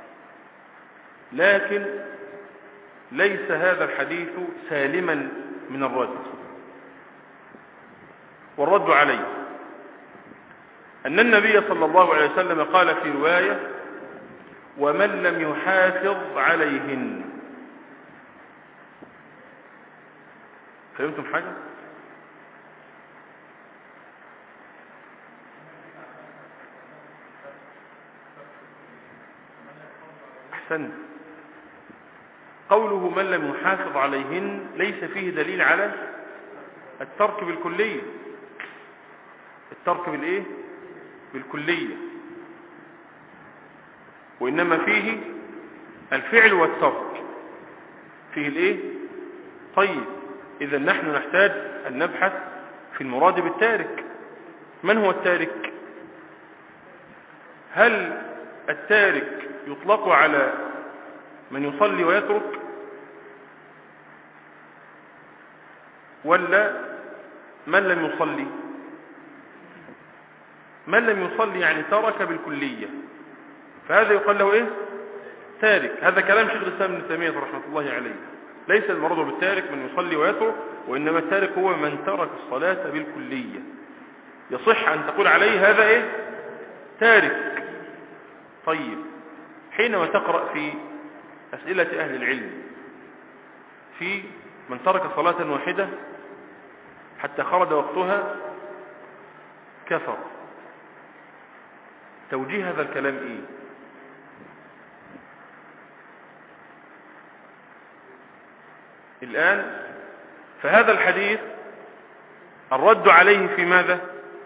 Speaker 1: لكن ليس هذا الحديث سالما من الرد. والرد عليه أن النبي صلى الله عليه وسلم قال في رواية: ومن لم يحافظ عليهن. فهمتم حاجة؟ أحسنت. قوله من لم يحافظ عليهن ليس فيه دليل على الترك بالكلية. الترك بالإيه؟ بالكلية، وإنما فيه الفعل والترك، فيه الإيه؟ طيب، إذا نحن نحتاج أن نبحث في المراد بالتارك. من هو التارك؟ هل التارك يطلق على من يصلي ويترك، ولا من لم يصلي؟ من لم يصلي يعني ترك بالكلية، فهذا يقال له ايه؟ تارك. هذا كلام شيخ الإسلام ابن تيمية رحمة الله عليه. ليس المراد بالتارك من يصلي ويترك، وإنما التارك هو من ترك الصلاة بالكلية. يصح أن تقول عليه هذا ايه؟ تارك. طيب، حينما تقرأ في أسئلة أهل العلم في من ترك صلاة واحدة حتى خرج وقتها كفر، توجيه هذا الكلام إيه؟ الآن فهذا الحديث الرد عليه في ماذا؟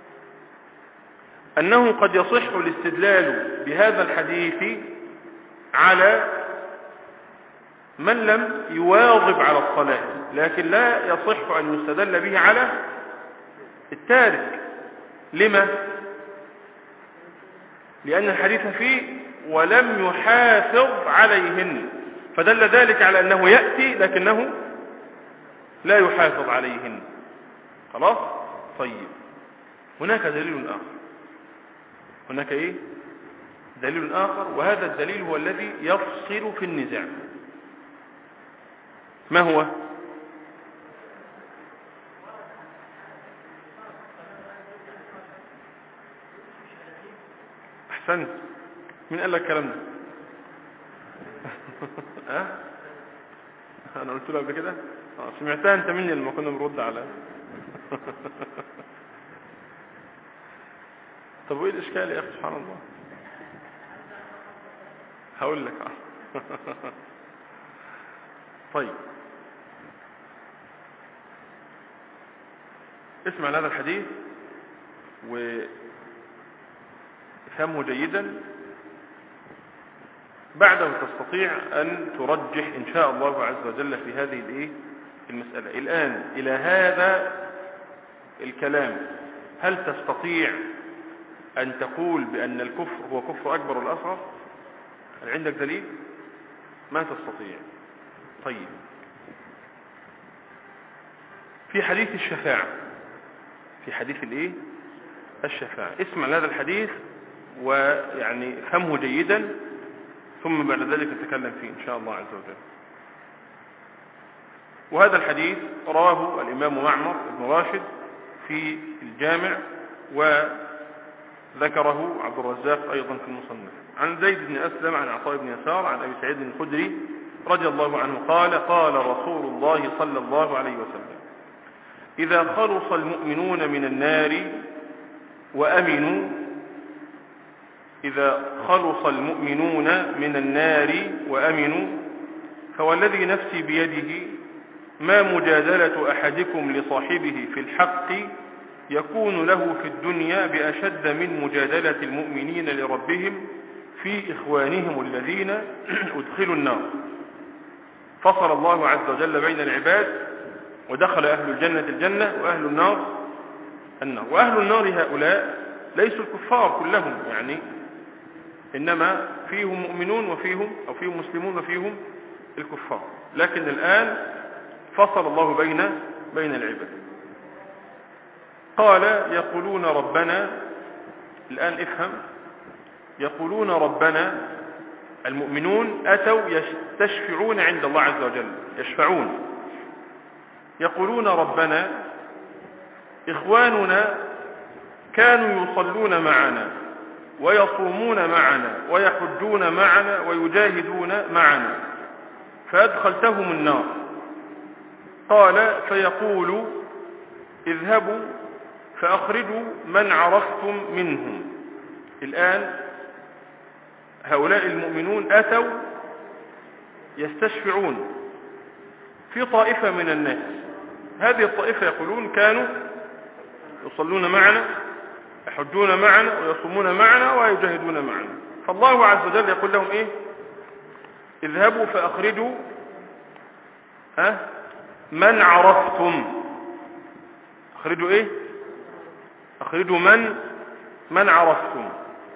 Speaker 1: أنه قد يصح الاستدلال بهذا الحديث على من لم يواظب على الصلاة، لكن لا يصح أن يستدل به على التارك. لما؟ لأن الحديث فيه ولم يحافظ عليهن، فدل ذلك على أنه يأتي لكنه لا يحافظ عليهن. خلاص؟ طيب، هناك دليل آخر. هناك إيه؟ دليل آخر، وهذا الدليل هو الذي يفصل في النزاع. ما هو؟ أحسنت. مين قال لك الكلام ده؟ ها؟ أنا قلت له قبل كده؟ آه، سمعتها أنت مني لما كنا بنرد على طب وإيه الإشكال يا أخي؟ سبحان الله. هقول لك. طيب، اسمع هذا الحديث وافهمه جيدا، بعده تستطيع أن ترجح إن شاء الله عز وجل في هذه الإيه المسألة. الآن إلى هذا الكلام هل تستطيع أن تقول بأن الكفر هو كفر أكبر ولا أصغر؟ هل عندك دليل؟ ما تستطيع. طيب، في حديث الشفاعة، في حديث الإيه الشفاعة، اسمع هذا الحديث ويعني فهمه جيدا، ثم بعد ذلك نتكلم فيه إن شاء الله عز وجل. وهذا الحديث رواه الإمام معمر بن راشد في الجامع، وذكره عبد الرزاق أيضا في المصنف، عن زيد بن أسلم عن عطاء بن يسار عن أبي سعيد الخدري رضي الله عنه قال قال رسول الله صلى الله عليه وسلم: إذا خلص المؤمنون من النار وأمنوا إذا خلص المؤمنون من النار وأمنوا فوالذي نفسي بيده ما مجادلة أحدكم لصاحبه في الحق يكون له في الدنيا بأشد من مجادلة المؤمنين لربهم في إخوانهم الذين أدخلوا النار. فصل الله عز وجل بين العباد، ودخل أهل الجنة الجنة وأهل النار النار. وأهل النار هؤلاء ليسوا الكفار كلهم، يعني إنما فيهم مؤمنون وفيهم أو فيهم مسلمون وفيهم الكفار، لكن الآن فصل الله بين بين العباد. قال: يقولون ربنا، الآن افهم، يقولون ربنا، المؤمنون أتوا يستشفعون عند الله عز وجل، يشفعون، يقولون ربنا إخواننا كانوا يصلون معنا ويصومون معنا ويحجون معنا ويجاهدون معنا فأدخلتهم النار. قال: فيقول: اذهبوا فأخرجوا من عرفتم منهم. الآن هؤلاء المؤمنون أتوا يستشفعون في طائفة من الناس، هذه الطائفة يقولون كانوا يصلون معنا يحجون معنا ويصومون معنا ويجاهدون معنا، فالله عز وجل يقول لهم إيه؟ اذهبوا فأخرجوا ها من عرفتم. أخرجوا إيه؟ أخرجوا من من عرفتم.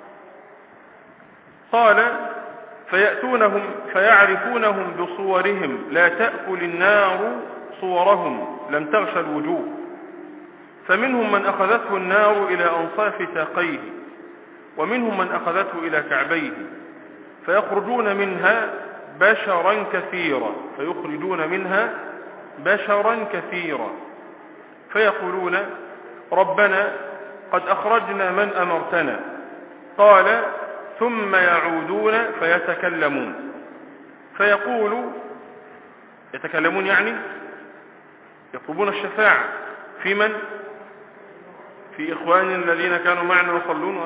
Speaker 1: قال: فيأتونهم فيعرفونهم بصورهم لا تأكل النار صورهم لم تغش الوجوه، فمنهم من أخذته النار إلى أنصاف ساقيه ومنهم من أخذته إلى كعبيه، فيخرجون منها بشرا كثيرا فيخرجون منها بشرا كثيرا فيقولون: ربنا قد أخرجنا من أمرتنا. قال: ثم يعودون فيتكلمون فيقول، يتكلمون يعني يطلبون الشفاعة في من؟ في إخواننا الذين كانوا معنا يصلون.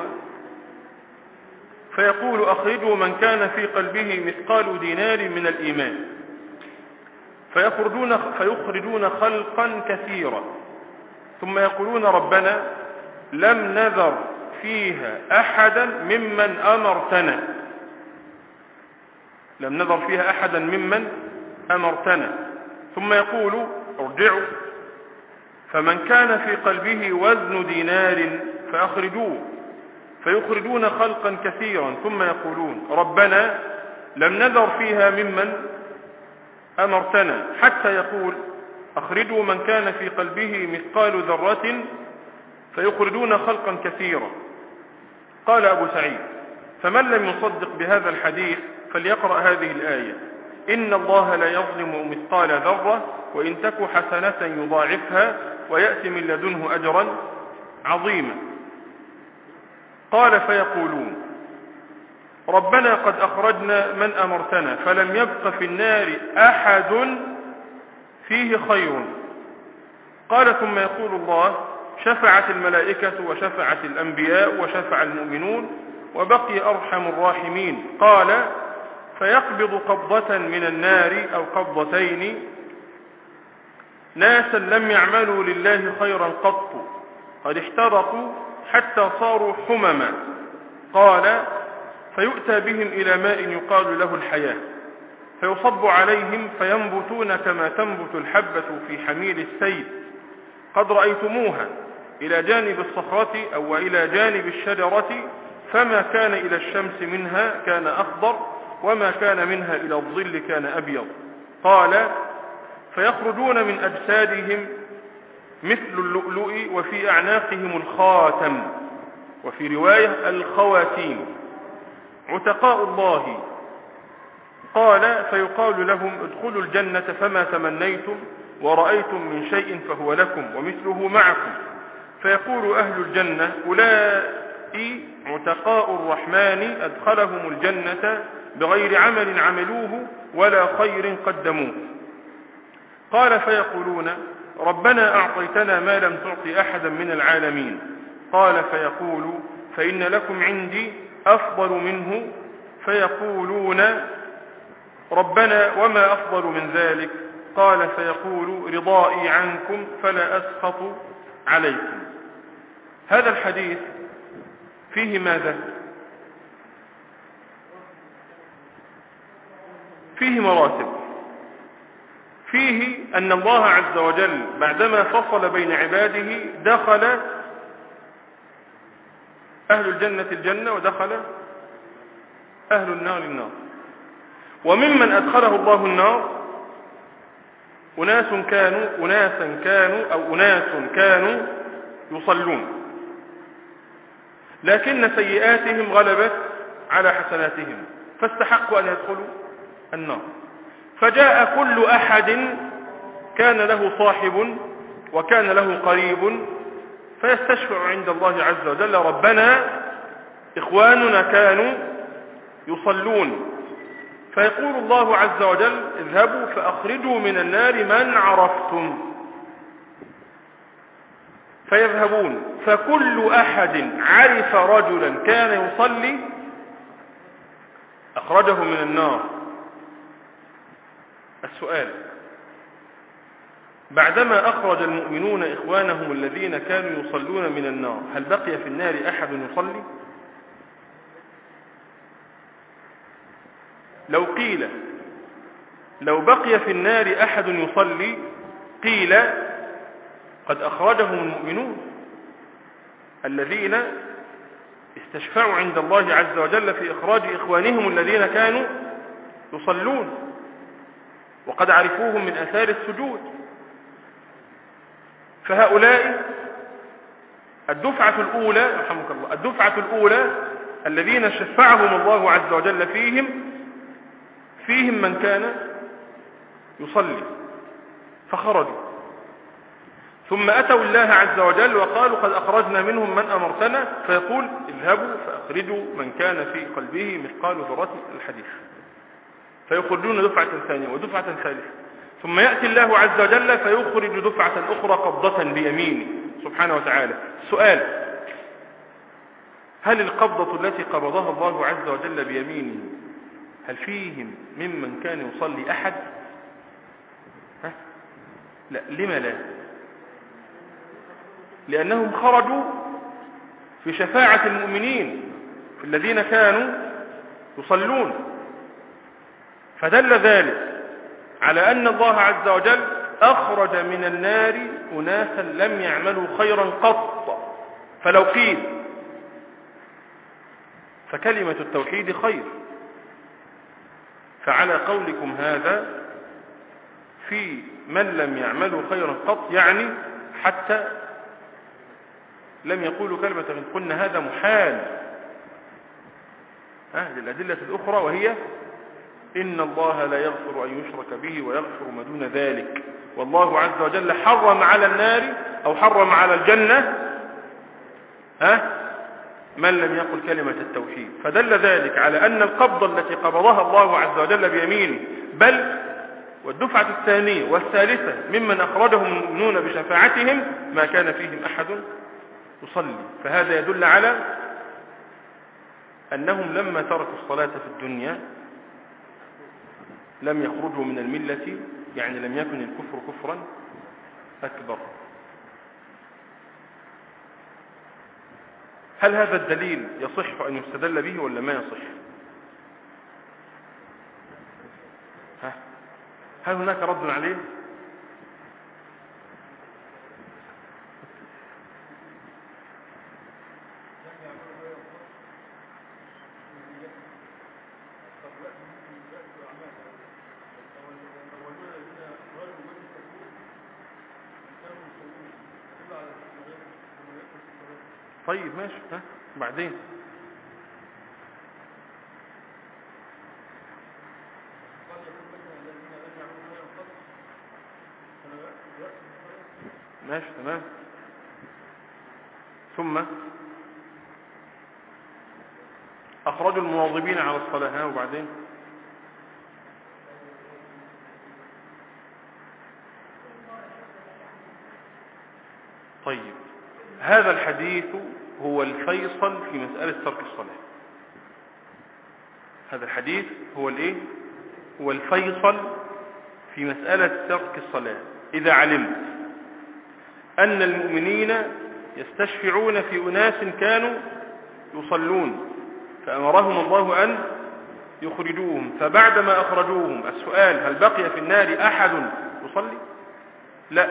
Speaker 1: فيقول: أخرجوا من كان في قلبه مثقال دينار من الإيمان، فيخرجون, فيخرجون خلقا كثيرا، ثم يقولون: ربنا لم نذر فيها أحدا ممن أمرتنا لم نذر فيها أحدا ممن أمرتنا. ثم يقول: ارجعوا فمن كان في قلبه وزن دينار فأخرجوه، فيخرجون خلقا كثيرا، ثم يقولون: ربنا لم نذر فيها ممن أمرتنا، حتى يقول: أخرجوا من كان في قلبه مثقال ذرة، فيخرجون خلقا كثيرا. قال أبو سعيد: فمن لم يصدق بهذا الحديث فليقرأ هذه الآية: إن الله لا يظلم مثقال ذرة وإن تك حسنة يضاعفها ويأتي من لدنه أجرا عظيما. قال: فيقولون: ربنا قد أخرجنا من أمرتنا فلم يبق في النار أحد فيه خير. قال: ثم يقول الله: شفعت الملائكة وشفعت الأنبياء وشفع المؤمنون وبقي أرحم الراحمين. قال: فيقبض قبضة من النار أو قبضتين ناسا لم يعملوا لله خيرا قط قد احترقوا حتى صاروا حمما. قال فيؤتى بهم إلى ماء يقال له الحياة فيصب عليهم فينبتون كما تنبت الحبة في حميل السيل قد رأيتموها إلى جانب الصخرة أو إلى جانب الشجرة فما كان إلى الشمس منها كان أخضر وما كان منها إلى الظل كان أبيض. قال فيخرجون من أجسادهم مثل اللؤلؤ وفي أعناقهم الخاتم وفي رواية الخواتيم عتقاء الله. قال فيقال لهم ادخلوا الجنة فما تمنيتم ورأيتم من شيء فهو لكم ومثله معكم. فيقول أهل الجنة أولئك عتقاء الرحمن أدخلهم الجنة بغير عمل عملوه ولا خير قدموه. قال فيقولون ربنا أعطيتنا ما لم تعط أحدا من العالمين. قال فيقول فإن لكم عندي أفضل منه. فيقولون ربنا وما أفضل من ذلك. قال فيقول رضائي عنكم فلا أسخط عليكم. هذا الحديث فيه ماذا؟ فيه مراتب. فيه أن الله عز وجل بعدما فصل بين عباده دخل أهل الجنة الجنة ودخل أهل النار النار. وممن أدخله الله النار أناس كانوا أناسا كانوا أو أناس كانوا يصلون لكن سيئاتهم غلبت على حسناتهم فاستحقوا أن يدخلوا النار. فجاء كل أحد كان له صاحب وكان له قريب فيستشفع عند الله عز وجل ربنا إخواننا كانوا يصلون. فيقول الله عز وجل اذهبوا فأخرجوا من النار من عرفتم. فيذهبون فكل أحد عرف رجلا كان يصلي أخرجه من النار. السؤال بعدما أخرج المؤمنون إخوانهم الذين كانوا يصلون من النار هل بقي في النار أحد يصلي؟ لو قيل لو بقي في النار أحد يصلي قيل قد أخرجهم المؤمنون الذين استشفعوا عند الله عز وجل في إخراج إخوانهم الذين كانوا يصلون وقد عرفوهم من آثار السجود. فهؤلاء الدفعة الأولى رحمك الله الدفعة الأولى الذين شفعهم الله عز وجل فيهم فيهم من كان يصلي فخرجوا ثم أتوا الله عز وجل وقالوا قد أخرجنا منهم من أمرتنا. فيقول اذهبوا فأخرجوا من كان في قلبه مثقال ذرة الحديث. فيخرجون دفعة ثانية ودفعة ثالثة ثم يأتي الله عز وجل فيخرج دفعة أخرى قبضة بيمينه سبحانه وتعالى. السؤال هل القبضة التي قبضها الله عز وجل بيمينه هل فيهم ممن كان يصلي أحد؟ ها؟ لا. لما لا؟ لأنهم خرجوا في شفاعة المؤمنين في الذين كانوا يصلون. فدل ذلك على أن الله عز وجل أخرج من النار أناسا لم يعملوا خيرا قط. فلو قيل فكلمة التوحيد خير فعلى قولكم هذا في من لم يعملوا خيرا قط يعني حتى لم يقولوا كلمة قلنا هذا محال ها للأدلة الأخرى وهي إن الله لا يغفر أن يشرك به ويغفر ما دون ذلك. والله عز وجل حرم على النار أو حرم على الجنة ها من لم يقل كلمة التوحيد. فدل ذلك على أن القبضة التي قبضها الله عز وجل بيمينه بل والدفعة الثانية والثالثة ممن أخرجهم المؤمنون بشفاعتهم ما كان فيهم أحد يصلي. فهذا يدل على أنهم لما تركوا الصلاة في الدنيا لم يخرجوا من الملة، يعني لم يكن الكفر كفرا أكبر. هل هذا الدليل يصح أن يستدل به ولا ما يصح؟ ها؟ هل هناك رد عليه؟ طيب ماشي، ها بعدين ماشي تمام. ثم أخرجوا المواظبين على الصلاة، ها وبعدين طيب هذا الحديث هو الفيصل في مسألة ترك الصلاة. هذا الحديث هو الايه هو الفيصل في مسألة ترك الصلاة. إذا علمت أن المؤمنين يستشفعون في أناس كانوا يصلون فأمرهم الله أن يخرجوهم، فبعدما أخرجوهم السؤال هل بقي في النار أحد يصلي؟ لا.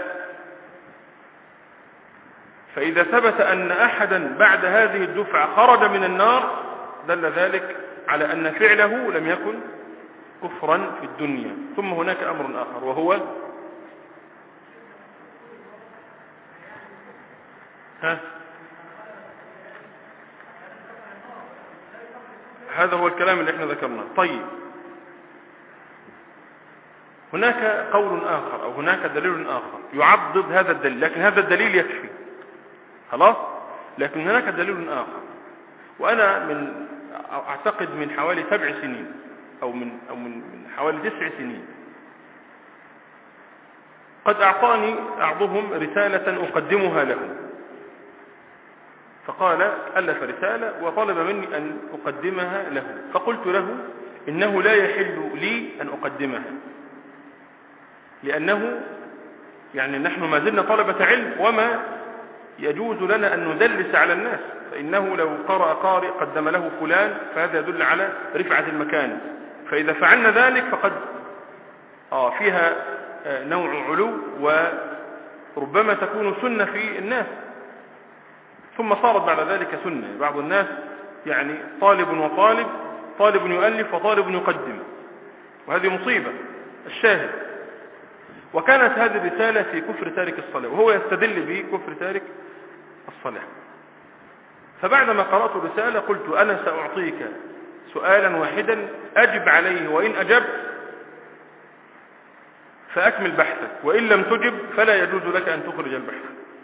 Speaker 1: فإذا ثبت أن أحدا بعد هذه الدفعة خرج من النار دل ذلك على أن فعله لم يكن كفرا في الدنيا. ثم هناك أمر آخر وهو ها هذا هو الكلام اللي احنا ذكرناه. طيب هناك قول آخر أو هناك دليل آخر يعضد هذا الدليل، لكن هذا الدليل يكفي خلاص. لكن هناك دليل آخر، وأنا من أعتقد من حوالي سبع سنين أو من أو من حوالي تسع سنين قد أعطاني بعضهم رسالة أقدمها لهم، فقال ألف رسالة وطلب مني أن أقدمها له، فقلت له إنه لا يحل لي أن أقدمها، لأنه يعني نحن ما زلنا طلبة علم وما يجوز لنا أن ندلس على الناس، فإنه لو قرأ قارئ قدم له فلان فهذا يدل على رفعة المكان، فإذا فعلنا ذلك فقد آه فيها آه نوع علو وربما تكون سنة في الناس. ثم صارت بعد ذلك سنة، بعض الناس يعني طالب وطالب، طالب يؤلف وطالب يقدم، وهذه مصيبة. الشاهد وكانت هذه الرسالة في كفر تارك الصلاة، وهو يستدل بكفر تارك الصلاة. فبعدما قرأت الرسالة قلت أنا سأعطيك سؤالا واحدا أجب عليه، وإن أجبت فأكمل بحثك، وإن لم تجب فلا يجوز لك أن تخرج البحث.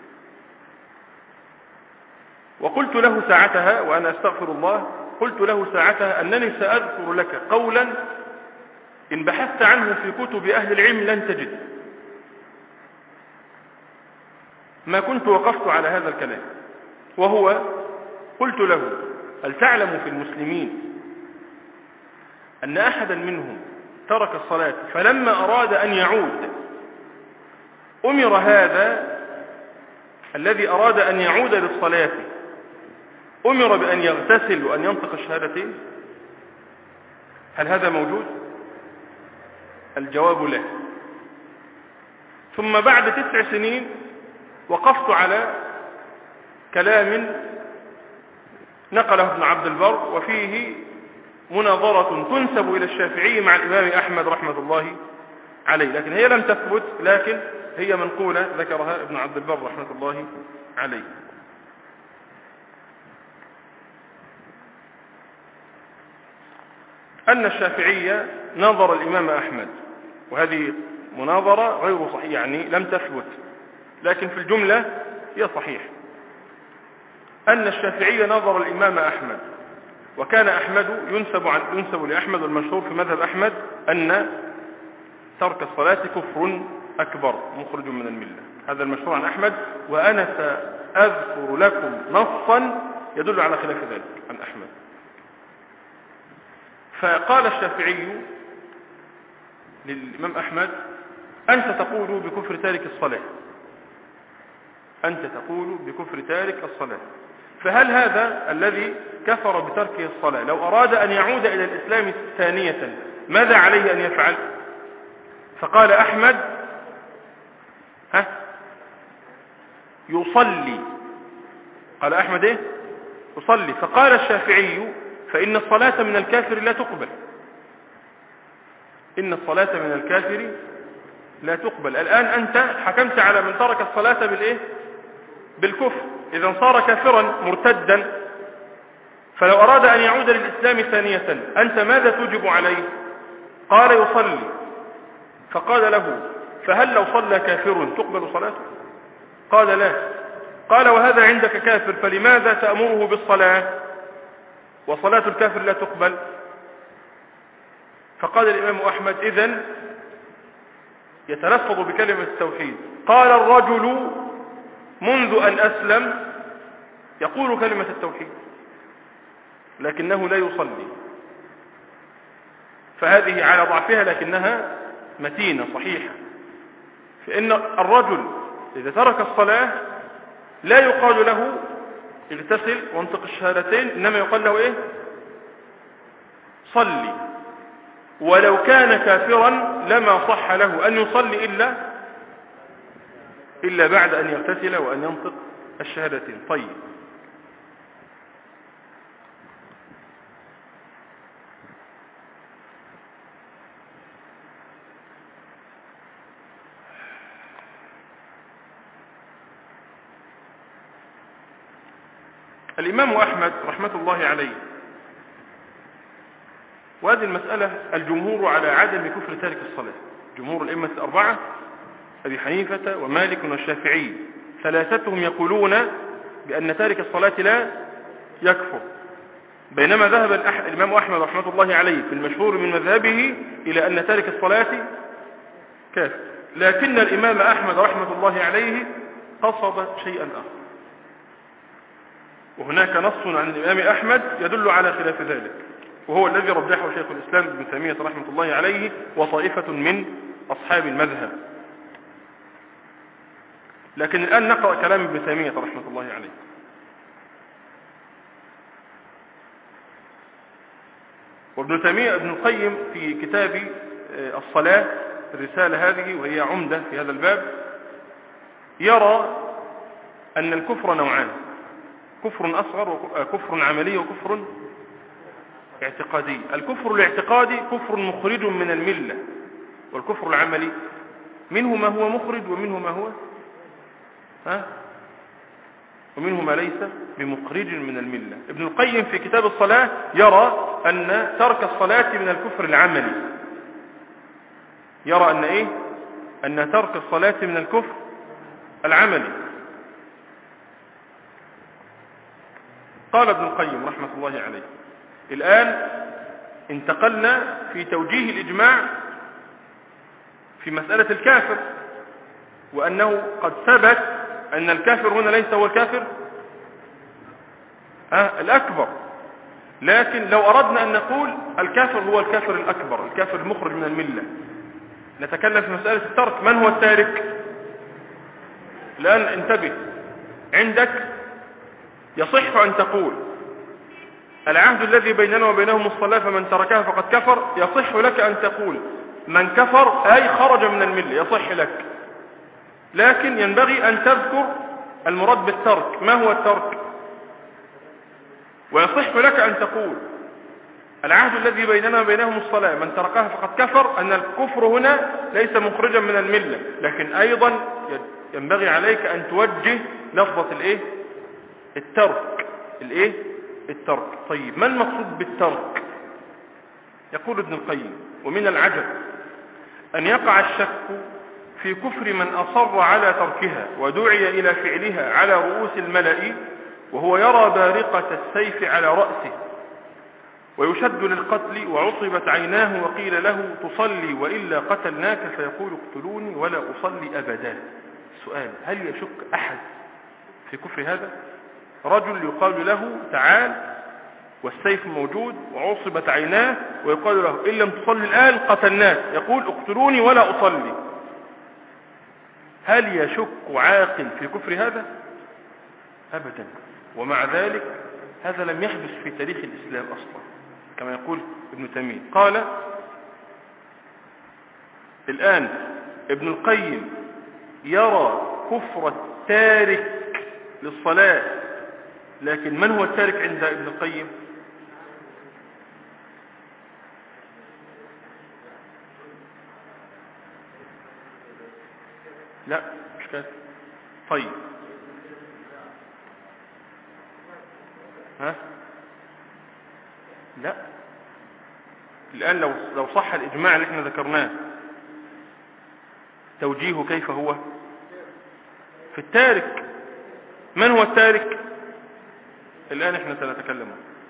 Speaker 1: وقلت له ساعتها وأنا أستغفر الله، قلت له ساعتها أنني سأذكر لك قولا إن بحثت عنه في كتب أهل العلم لن تجد. ما كنت وقفت على هذا الكلام، وهو قلت له هل تعلم في المسلمين أن أحدا منهم ترك الصلاة فلما أراد أن يعود أمر هذا الذي أراد أن يعود للصلاة أمر بأن يغتسل وأن ينطق الشهادتين؟ هل هذا موجود؟ الجواب لا. ثم بعد تسع سنين وقفت على كلام نقله ابن عبد البر وفيه مناظرة تنسب إلى الشافعي مع الإمام أحمد رحمة الله عليه، لكن هي لم تثبت، لكن هي منقولة ذكرها ابن عبد البر رحمة الله عليه. أن الشافعية ناظر الإمام أحمد، وهذه مناظرة غير صحيحة يعني لم تثبت، لكن في الجملة هي صحيح. أن الشافعية ناظر الإمام أحمد، وكان أحمد ينسب عن ينسب لأحمد، والمشهور في مذهب أحمد أن ترك الصلاة كفر أكبر مخرج من الملة، هذا المشهور عن أحمد، وأنا سأذكر لكم نصا يدل على خلاف ذلك عن أحمد. فقال الشافعي للإمام أحمد: أنت تقول بكفر تارك الصلاة، أنت تقول بكفر تارك الصلاة، فهل هذا الذي كفر بتركه الصلاة لو أراد أن يعود إلى الإسلام ثانية ماذا عليه أن يفعل؟ فقال أحمد: ها يصلي. قال أحمد إيه؟ يصلي. فقال الشافعي: فإن الصلاة من الكافر لا تقبل، إن الصلاة من الكافر لا تقبل. الآن أنت حكمت على من ترك الصلاة بالإيه؟ بالكفر، إذا صار كافرا مرتدا، فلو أراد أن يعود للإسلام ثانية أنت ماذا توجب عليه؟ قال: يصلي. فقال له: فهل لو صلى كافر تقبل صلاته؟ قال: لا. قال: وهذا عندك كافر، فلماذا تأمره بالصلاة وصلاة الكافر لا تقبل؟ فقال الإمام أحمد: إذن يتلفظ بكلمة التوحيد. قال: الرجل منذ أن أسلم يقول كلمة التوحيد لكنه لا يصلي. فهذه على ضعفها لكنها متينة صحيحة، فإن الرجل إذا ترك الصلاة لا يقال له اغتسل وانطق الشهادتين، إنما يقال له إيه؟ صلي. ولو كان كافرا لما صح له أن يصلي إلا إلا بعد أن يغتسل وأن ينطق الشهادتين. طيب، الإمام أحمد رحمة الله عليه، وهذه المسألة الجمهور على عدم كفر تارك الصلاة، جمهور الأئمة الأربعة أبي حنيفة ومالك والشافعي ثلاثتهم يقولون بأن تارك الصلاة لا يكفر، بينما ذهب الإمام أحمد رحمة الله عليه في المشهور من مذهبه إلى أن تارك الصلاة كافر. لكن الإمام أحمد رحمة الله عليه قصد شيئا آخر، وهناك نص عن الإمام أحمد يدل على خلاف ذلك، وهو الذي رجحه شيخ الإسلام ابن تيمية رحمة الله عليه وطائفة من أصحاب المذهب. لكن الآن نقرأ كلام ابن تيمية رحمة الله عليه. وابن تيمية ابن القيم في كتاب الصلاة الرسالة هذه وهي عمدة في هذا الباب يرى أن الكفر نوعان: كفر أصغر وكفر عملي وكفر اعتقادي. الكفر الاعتقادي كفر مخرج من الملة، والكفر العملي منه ما هو مخرج ومنه ما هو ها ومنه ما ليس بمخرج من الملة. ابن القيم في كتاب الصلاة يرى أن ترك الصلاة من الكفر العملي، يرى أن إيه أن ترك الصلاة من الكفر العملي. قال ابن القيم رحمة الله عليه: الآن انتقلنا في توجيه الإجماع في مسألة الكافر، وأنه قد ثبت أن الكافر هنا ليس هو الكافر آه الأكبر، لكن لو أردنا أن نقول الكافر هو الكافر الأكبر، الكافر المخرج من الملة، نتكلم في مسألة الترك. من هو التارك؟ الآن انتبه، عندك يصح أن تقول العهد الذي بيننا وبينهم الصلاة فمن تركها فقد كفر. يصح لك أن تقول من كفر أي خرج من الملة، يصح لك، لكن ينبغي أن تذكر المراد بالترك، ما هو الترك؟ ويصح لك أن تقول العهد الذي بيننا وبينهم الصلاة من تركها فقد كفر، أن الكفر هنا ليس مخرجا من الملة، لكن أيضا ينبغي عليك أن توجه لفظة الإيه؟ الترك، الإيه؟ الترك. طيب، ما المقصود بالترك؟ يقول ابن القيم: ومن العجب أن يقع الشك في كفر من أصر على تركها ودعي إلى فعلها على رؤوس الملأ وهو يرى بارقة السيف على رأسه ويشد للقتل وعصبت عيناه وقيل له تصلي وإلا قتلناك فيقول اقتلوني ولا أصلي أبدا. السؤال: هل يشك أحد في كفر هذا؟ رجل يقال له تعال والسيف موجود وعصبت عيناه، ويقال له إن لم تصلي الآن قتلناك، يقول اقتلوني ولا أصلي. هل يشك عاقل في كفر هذا؟ أبدا. ومع ذلك هذا لم يحدث في تاريخ الإسلام أصلا، كما يقول ابن تيمية. قال الآن ابن القيم يرى كفر التارك للصلاة، لكن من هو التارك عند ابن القيم؟ لا مش كده. طيب ها لا الآن لو لو صح الإجماع اللي احنا ذكرناه، توجيهه كيف هو؟ في التارك. من هو التارك؟ الآن احنا سنتكلم.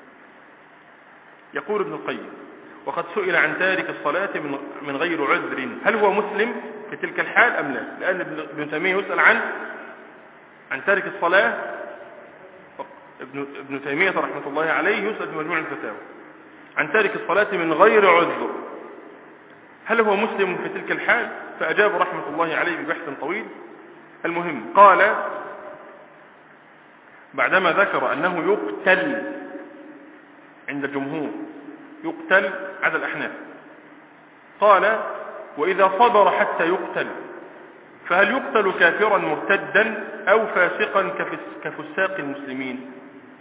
Speaker 1: يقول ابن القيم: وقد سئل عن تارك الصلاة من غير عذر هل هو مسلم في تلك الحال أم لا؟ لأن ابن تيمية يسأل عن عن تارك الصلاة. ابن ابن تيمية رحمة الله عليه يسأل في مجموع الفتاوى عن تارك الصلاة من غير عذر هل هو مسلم في تلك الحال؟ فأجاب رحمة الله عليه ببحث طويل. المهم قال بعدما ذكر أنه يقتل عند الجمهور، يقتل على الأحناف، قال: وإذا صبر حتى يقتل فهل يقتل كافرا مرتدا أو فاسقا كفساق المسلمين؟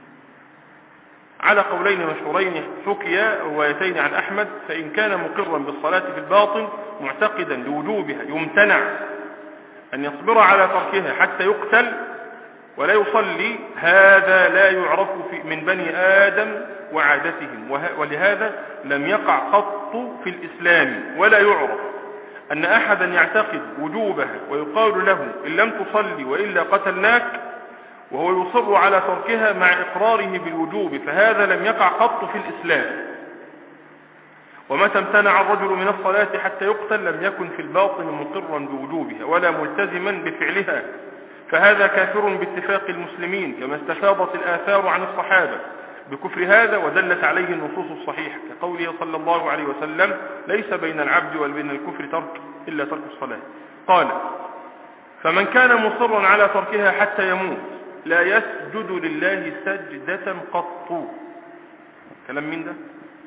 Speaker 1: على قولين مشهورين حكيا روايتين عن أحمد: فإن كان مقرا بالصلاة في الباطن معتقدا لوجوبها يمتنع أن يصبر على تركها حتى يقتل ولا يصلي، هذا لا يعرف في من بني آدم وعادتهم، ولهذا لم يقع قط في الإسلام، ولا يعرف أن أحدا يعتقد وجوبها ويقال له إن لم تصلي وإلا قتلناك وهو يصر على تركها مع إقراره بالوجوب، فهذا لم يقع قط في الإسلام. ومتى امتنع الرجل من الصلاة حتى يقتل لم يكن في الباطن مقرا بوجوبها ولا ملتزما بفعلها، فهذا كافر باتفاق المسلمين، كما استفاضت الآثار عن الصحابة بكفر هذا ودلت عليه النصوص الصحيحة، كقوله صلى الله عليه وسلم: ليس بين العبد وبين الكفر ترك إلا ترك الصلاة. قال: فمن كان مصرا على تركها حتى يموت لا يسجد لله سجدة قط. كلام مين ده؟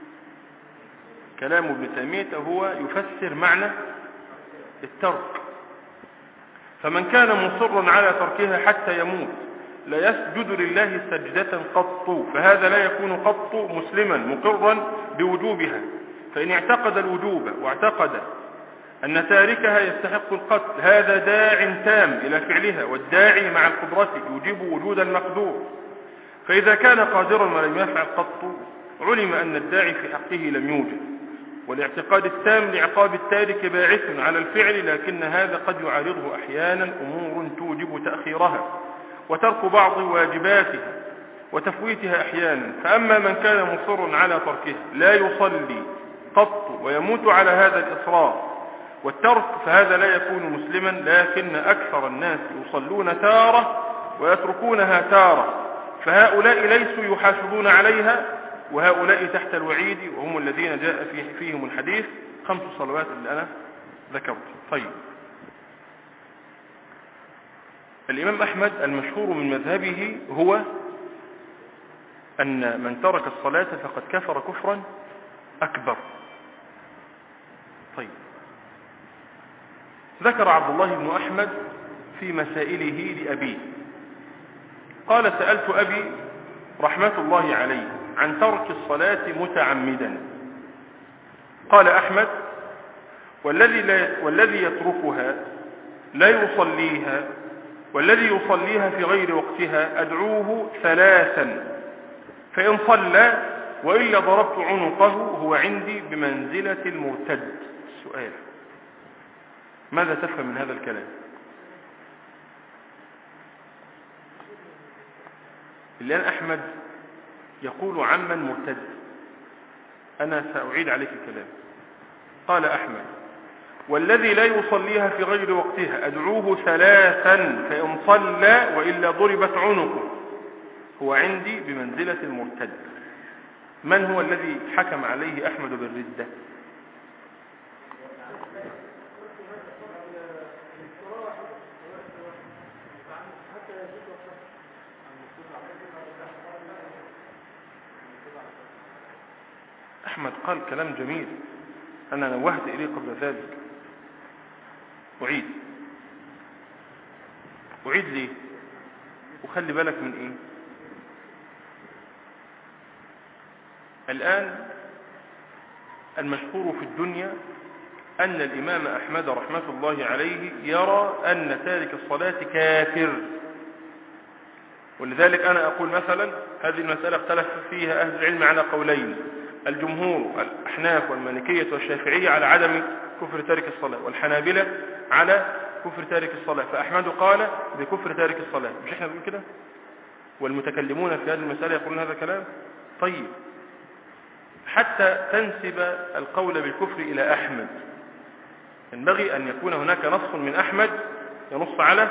Speaker 1: كلام ابن تيمية، هو يفسر معنى الترك. فمن كان مصرا على تركها حتى يموت لا يسجد لله سجدة قط، فهذا لا يكون قط مسلما مقرا بوجوبها، فإن اعتقد الوجوب واعتقد أن تاركها يستحق القتل هذا داع تام إلى فعلها، والداعي مع القدرة يوجب وجود المقدور، فإذا كان قادرا ولم يفعل قط علم أن الداعي في حقه لم يوجد، والاعتقاد التام لعقاب التارك باعث على الفعل، لكن هذا قد يعارضه أحيانا أمور توجب تأخيرها وترك بعض واجباتها وتفويتها أحيانا. فأما من كان مصر على تركها لا يصلي قط ويموت على هذا الإصرار والترك فهذا لا يكون مسلما، لكن أكثر الناس يصلون تارة ويتركونها تارة، فهؤلاء ليسوا يحافظون عليها، وهؤلاء تحت الوعيد، وهم الذين جاء فيه فيهم الحديث خمس صلوات اللي أنا ذكرت. طيب، الإمام أحمد المشهور من مذهبه هو أن من ترك الصلاة فقد كفر كفرا أكبر. طيب، ذكر عبد الله بن أحمد في مسائله لأبيه قال: سألت أبي رحمة الله عليه عن ترك الصلاة متعمدا. قال أحمد: والذي, لا والذي يتركها لا يصليها والذي يصليها في غير وقتها أدعوه ثلاثا، فإن صلى وإلا ضربت عنقه هو عندي بمنزلة المرتد. السؤال: ماذا تفهم من هذا الكلام؟ الآن أحمد يقول عمن مرتد، أنا سأعيد عليك الكلام. قال أحمد: والذي لا يصليها في غير وقتها أدعوه ثلاثا، فإن صلى وإلا ضربت عنقه هو عندي بمنزلة المرتد. من هو الذي حكم عليه أحمد بالردة؟ أحمد قال كلام جميل أنا نوهت إليه قبل ذلك. أعيد أعيد ليه؟ وخلي بالك من إيه؟ الآن المشهور في الدنيا أن الإمام أحمد رحمة الله عليه يرى أن تارك الصلاة كافر، ولذلك أنا أقول مثلا هذه المسألة اختلف فيها أهل العلم على قولين، الجمهور الأحناف والمالكية والشافعية على عدم كفر تارك الصلاة، والحنابلة على كفر تارك الصلاة، فأحمد قال بكفر تارك الصلاة. مش احنا نقول كده؟ والمتكلمون في هذه المسألة يقولون هذا كلام. طيب حتى تنسب القول بالكفر إلى أحمد ينبغي أن يكون هناك نص من أحمد ينص على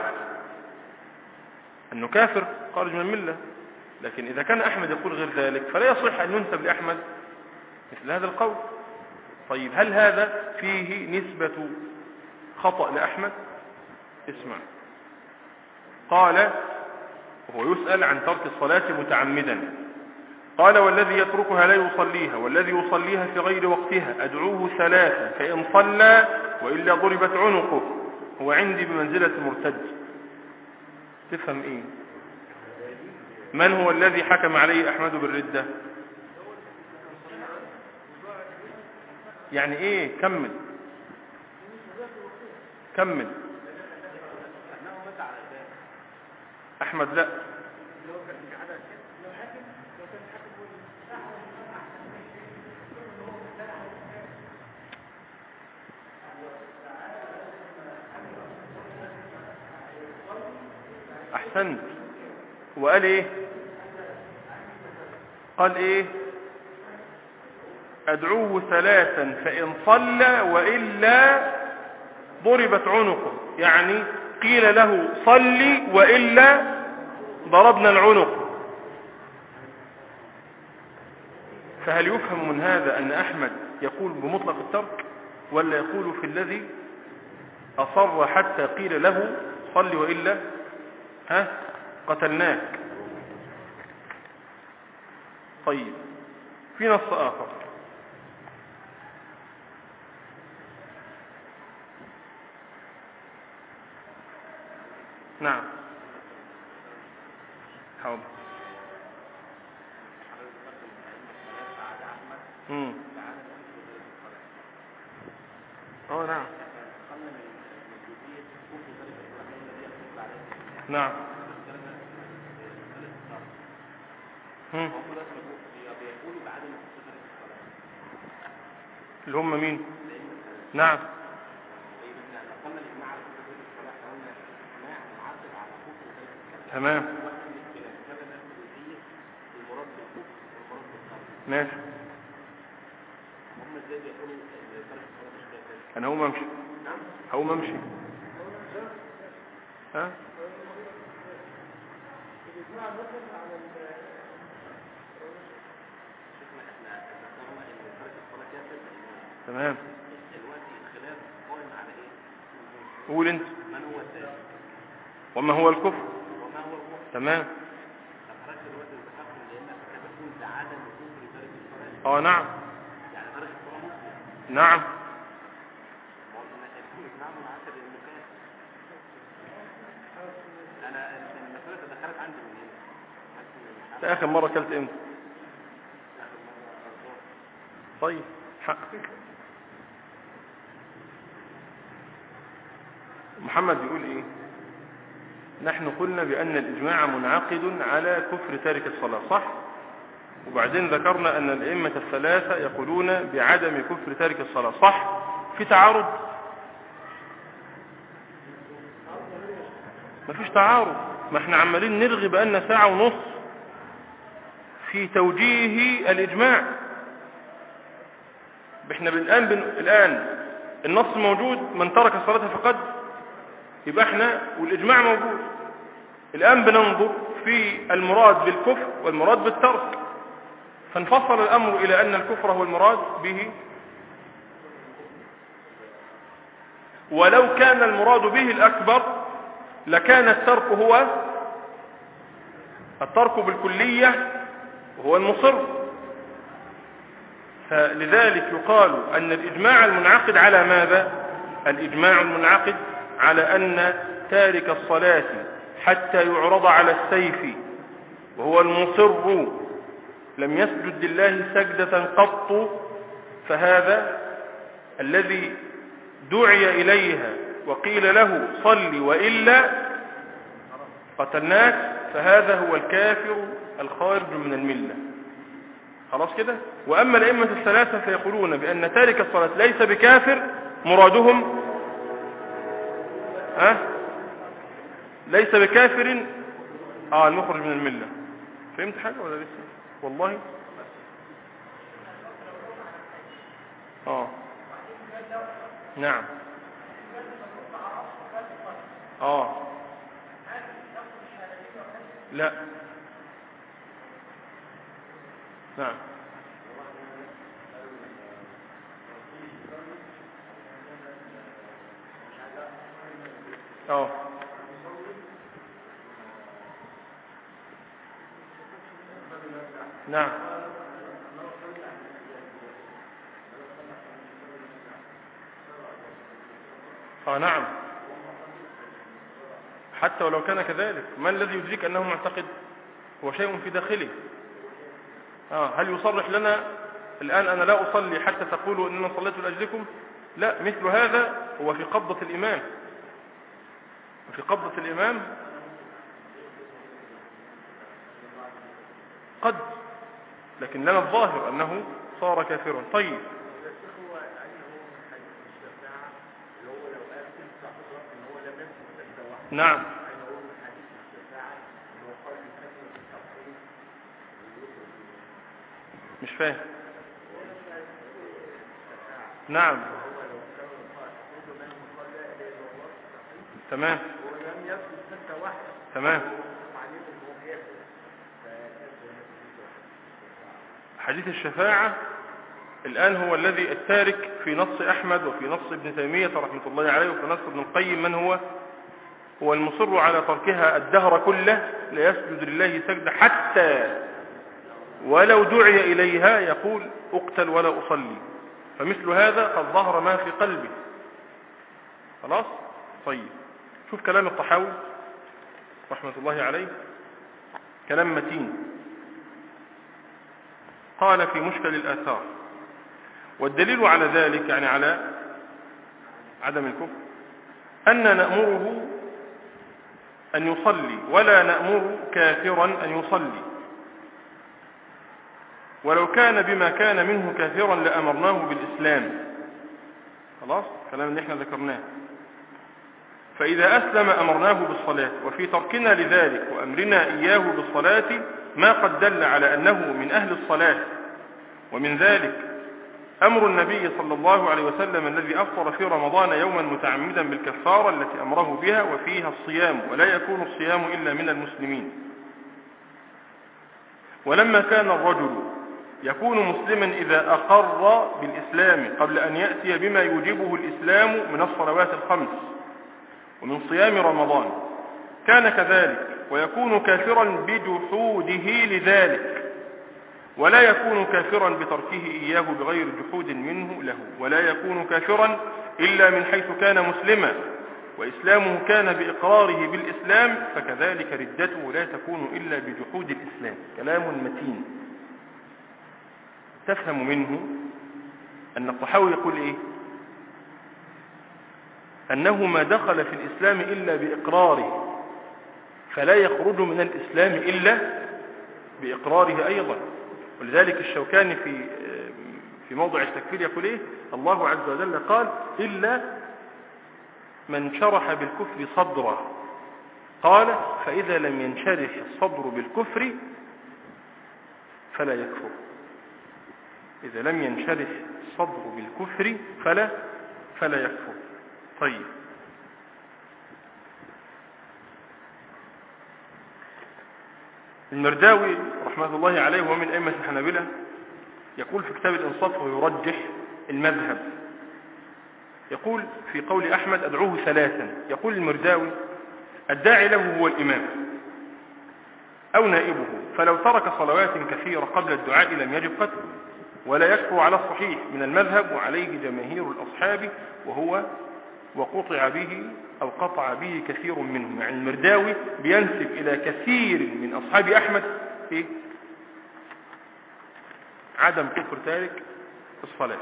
Speaker 1: أنه كافر خارج من الملة، لكن إذا كان أحمد يقول غير ذلك فلا يصح أن ينسب لأحمد مثل هذا القول. طيب هل هذا فيه نسبة خطأ لأحمد؟ اسمع، قال وهو يسأل عن ترك الصلاة متعمدا، قال والذي يتركها لا يصليها والذي يصليها في غير وقتها أدعوه ثلاثا فإن صلى وإلا ضربت عنقه هو عندي بمنزلة المرتد. تفهم إيه؟ من هو الذي حكم عليه أحمد بالردة؟ يعني إيه؟ كمل كمل. أحمد لا، أحسنت. وقال إيه؟ قال إيه؟ أدعوه ثلاثا فإن صلى وإلا ضربت عنقه، يعني قيل له صلي وإلا ضربنا العنق. فهل يفهم من هذا أن أحمد يقول بمطلق الترك ولا يقول في الذي أصر حتى قيل له صلي وإلا ها قتلناك؟ طيب في نص آخر نعم حاضر. امم اه نعم نعم هم. اللي هم مين؟ نعم تمام ماشي. انا هقوم امشي هقوم امشي ها تمام. قول انت وما هو الكفر. تمام اه نعم نعم اخر مرة كلت امتى؟ طيب حقك. محمد يقول ايه؟ نحن قلنا بأن الإجماع منعقد على كفر تارك الصلاة صح؟ وبعدين ذكرنا أن الأئمة الثلاثة يقولون بعدم كفر تارك الصلاة صح؟ في تعارض؟ ما فيش تعارض. ما احنا عمالين نرغي بأن ساعة ونص في توجيه الإجماع. احنا الآن بن... الآن النص موجود من ترك الصلاة فقد، يبقى احنا والإجماع موجود. الآن بننظر في المراد بالكفر والمراد بالترك، فانفصل الأمر إلى أن الكفر هو المراد به، ولو كان المراد به الأكبر لكان الترك هو الترك بالكلية وهو المصر. فلذلك يقال أن الإجماع المنعقد على ماذا؟ الإجماع المنعقد على أن تارك الصلاة حتى يعرض على السيف وهو المصر لم يسجد لله سجدة قط، فهذا الذي دعي إليها وقيل له صل وإلا قتلناك، فهذا هو الكافر الخارج من الملة. خلاص كده. وأما الأئمة الثلاثة فيقولون بأن تارك الصلاة ليس بكافر، مرادهم ها ليس بكافر اه المخرج من الملة. فهمت حاجة ولا لسه؟ والله اه نعم اه لا نعم اه نعم اه نعم حتى ولو كان كذلك، ما الذي يدرك أنه معتقد؟ هو شيء في داخله. آه هل يصرح لنا الآن أنا لا أصلي حتى تقولوا إننا صليت لأجلكم؟ لا، مثل هذا هو في قبضة الإمام، وفي قبضة الإمام قد، لكن لنا الظاهر أنه صار كافرا. طيب نعم مش فاهم. نعم تمام تمام. حديث الشفاعة الآن هو الذي التارك في نص أحمد وفي نص ابن تيمية رحمة الله عليه وفي نص ابن القيم، من هو هو المصر على تركها الدهر كله، لا يسجد لله سجد حتى ولو دعي إليها يقول اقتل ولا أصلي. فمثل هذا قد ظهر ما في قلبه. خلاص. طيب شوف كلام الطحاوي رحمة الله عليه، كلام متين. قال في مشكل الآثار: والدليل على ذلك، يعني على عدم الكفر، أن نأمره أن يصلي ولا نأمر كافرا أن يصلي، ولو كان بما كان منه كافرا لأمرناه بالإسلام. خلاص كلام اللي احنا ذكرناه. فإذا أسلم أمرناه بالصلاة، وفي تركنا لذلك وأمرنا إياه بالصلاة ما قد دل على أنه من أهل الصلاة. ومن ذلك أمر النبي صلى الله عليه وسلم الذي أفطر في رمضان يوما متعمدا بالكفارة التي أمره بها وفيها الصيام، ولا يكون الصيام إلا من المسلمين. ولما كان الرجل يكون مسلما إذا أقر بالإسلام قبل أن يأتي بما يوجبه الإسلام من الصلوات الخمس ومن صيام رمضان، كان كذلك، ويكون كافرا بجحوده لذلك، ولا يكون كافرا بتركه إياه بغير جحود منه له، ولا يكون كافرا إلا من حيث كان مسلما وإسلامه كان بإقراره بالإسلام، فكذلك ردته لا تكون إلا بجحود الإسلام. كلام متين تفهم منه أن الطحاوي يقول إيه؟ أنه ما دخل في الإسلام إلا بإقراره، فلا يخرج من الإسلام إلا بإقراره أيضا. ولذلك الشوكاني في في موضع التكفير يقول إيه؟ الله عز وجل قال: إلا من شرح بالكفر صدره. قال: فإذا لم ينشرح الصدر بالكفر فلا يكفر. إذا لم ينشرح الصدر بالكفر فلا فلا يكفر. طيب المرداوي رحمة الله عليه وهو من أئمة الحنابلة يقول في كتاب الإنصاف ويرجح المذهب، يقول في قول أحمد أدعوه ثلاثا. يقول المرداوي الداعي له هو الإمام أو نائبه، فلو ترك صلوات كثيرة قبل الدعاء لم يجب قتله، ولا يكفر على الصحيح من المذهب وعليه جماهير الأصحاب، وهو وقطع به أو قطع به كثير منهم. يعني المرداوي بينسب إلى كثير من أصحاب أحمد إيه؟ عدم كفر تارك الصلاة.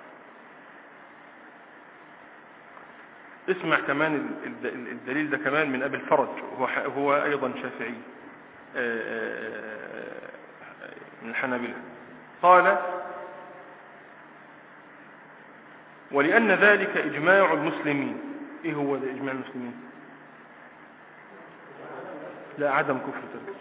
Speaker 1: اسمع كمان الدليل ده كمان من أبي الفرج، هو هو أيضا شافعي من الحنابلة. قال ولأن ذلك إجماع المسلمين. إيه هو ده إجماع المسلمين؟ لا، عدم كفر تارك.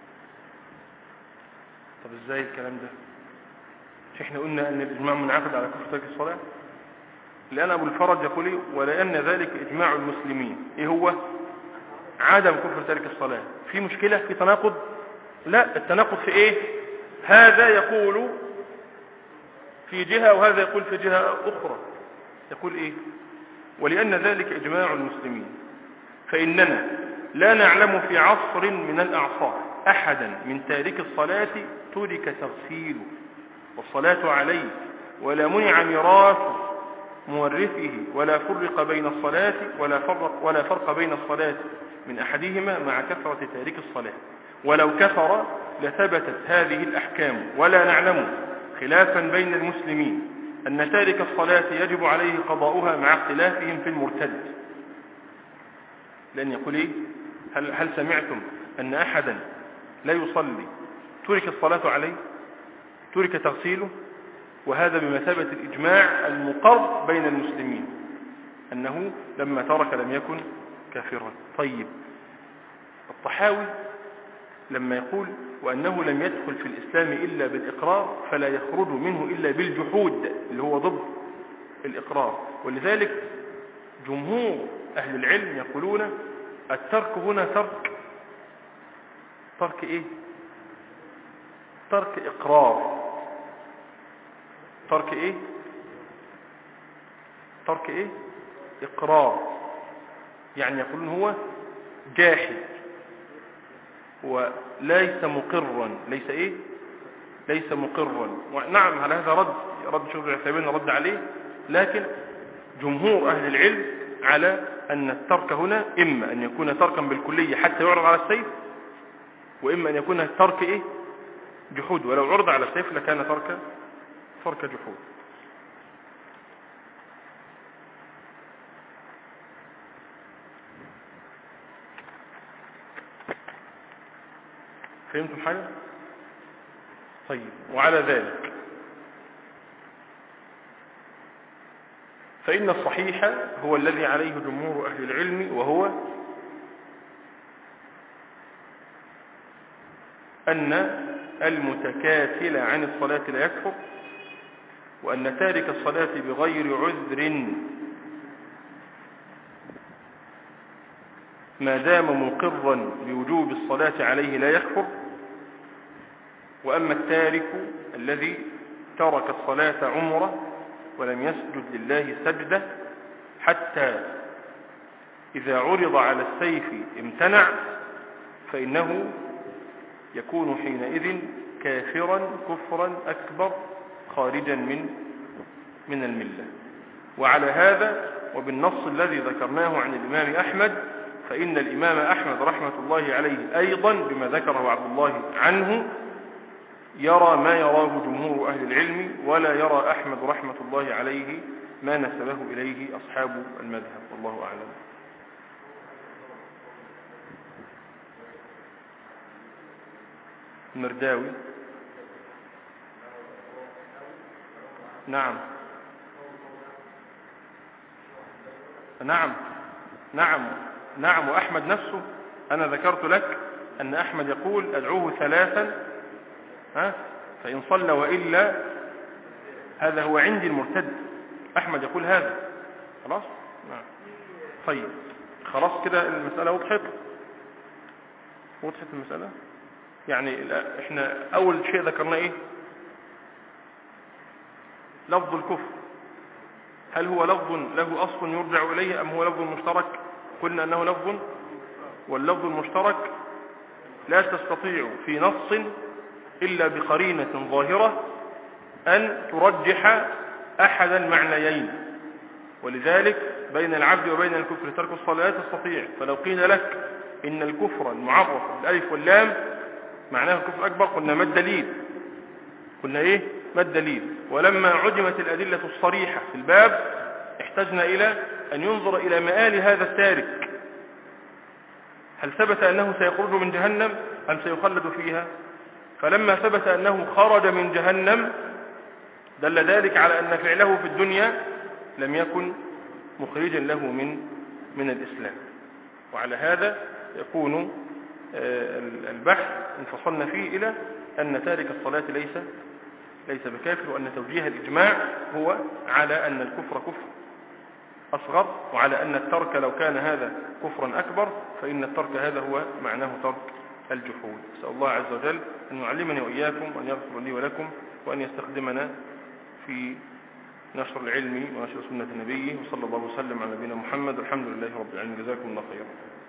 Speaker 1: طب إزاي الكلام ده؟ مش إحنا قلنا أن الإجماع منعقد على كفر تارك الصلاة؟ لأن أبو الفرج يقول إيه؟ ولأن ذلك إجماع المسلمين. إيه هو؟ عدم كفر تارك الصلاة. في مشكلة؟ في تناقض؟ لا، التناقض في إيه؟ هذا يقول في جهة وهذا يقول في جهة أخرى. يقول إيه؟ ولأن ذلك إجماع المسلمين، فإننا لا نعلم في عصر من الأعصار أحدا من تارك الصلاة ترك تغسيله والصلاة عليه، ولا منع ميراث مورثه، ولا فرق بين الصلاة ولا فرق, ولا فرق بين الصلاة من أحدهما مع كثرة تارك الصلاة، ولو كثر لثبتت هذه الأحكام. ولا نعلم خلافا بين المسلمين أن تارك الصلاة يجب عليه قضاؤها مع اختلافهم في المرتد. لأن يقول إيه؟ هل, هل سمعتم أن أحدا لا يصلي ترك الصلاة عليه، ترك تغسيله؟ وهذا بمثابة الإجماع المقر بين المسلمين أنه لما ترك لم يكن كافرا. طيب، الطحاوي لما يقول وأنه لم يدخل في الإسلام إلا بالإقرار فلا يخرج منه إلا بالجحود، اللي هو ضد الإقرار. ولذلك جمهور أهل العلم يقولون الترك هنا ترك ترك إيه؟ ترك إقرار. ترك إيه؟ ترك إيه؟ إقرار. يعني يقولون هو جاحد وليس مقرا. ليس إيه؟ ليس مقرا. نعم، على هذا رد رد شيخ العثيمين رد عليه، لكن جمهور أهل العلم على أن الترك هنا إما أن يكون تركا بالكلية حتى يعرض على السيف، وإما أن يكون ترك إيه؟ جحود، ولو عرض على السيف لكان ترك ترك جحود. فهمتم حاجة؟ طيب، وعلى ذلك فإن الصحيح هو الذي عليه جمهور أهل العلم، وهو أن المتكاسل عن الصلاة لا يكفر، وأن تارك الصلاة بغير عذر ما دام مقرا بوجوب الصلاة عليه لا يكفر. وأما التارك الذي ترك الصلاة عمره ولم يسجد لله سجدة حتى إذا عرض على السيف امتنع، فإنه يكون حينئذ كافرا كفرا أكبر خارجا من من الملة. وعلى هذا وبالنص الذي ذكرناه عن الإمام أحمد، فإن الإمام أحمد رحمة الله عليه أيضا بما ذكره عبد الله عنه يرى ما يراه جمهور أهل العلم، ولا يرى أحمد رحمة الله عليه ما نسبه إليه أصحاب المذهب. والله أعلم. المرداوي نعم نعم نعم نعم وأحمد نفسه أنا ذكرت لك أن أحمد يقول أدعوه ثلاثا ها فإن صلى وإلا هذا هو عندي المرتد. أحمد يقول هذا. خلاص نعم. طيب خلاص كده المسألة وضحت وضحت المسألة. يعني احنا أول شيء ذكرنا إيه؟ لفظ الكفر هل هو لفظ له أصل يرجع إليه أم هو لفظ مشترك؟ قلنا أنه لفظ، واللفظ المشترك لا تستطيع في نص إلا بقرينة ظاهرة أن ترجح أحد المعنيين، ولذلك بين العبد وبين الكفر ترك الصلاة تستطيع. فلو قيل لك إن الكفر المعرف بالألف واللام معناه الكفر أكبر، قلنا ما الدليل؟ قلنا إيه؟ ما الدليل؟ ولما عدمت الأدلة الصريحة في الباب احتجنا إلى أن ينظر إلى مآل هذا التارك، هل ثبت أنه سيخرج من جهنم أم سيخلد فيها؟ فلما ثبت أنه خرج من جهنم دل ذلك على أن فعله في الدنيا لم يكن مخرجا له من من الإسلام. وعلى هذا يكون البحث انفصلنا فيه إلى أن تارك الصلاة ليس ليس بكافر، وأن توجيه الإجماع هو على أن الكفر كفر أصغر، وعلى أن الترك لو كان هذا كفرا أكبر فإن الترك هذا هو معناه ترك الجحود. أسأل الله عز وجل أن يعلمني وإياكم وأن يغفر لي ولكم وأن يستخدمنا في نشر العلم ونشر سنة النبي، وصلى الله وسلم على نبينا محمد والحمد لله رب العالمين. جزاكم الله خيرا.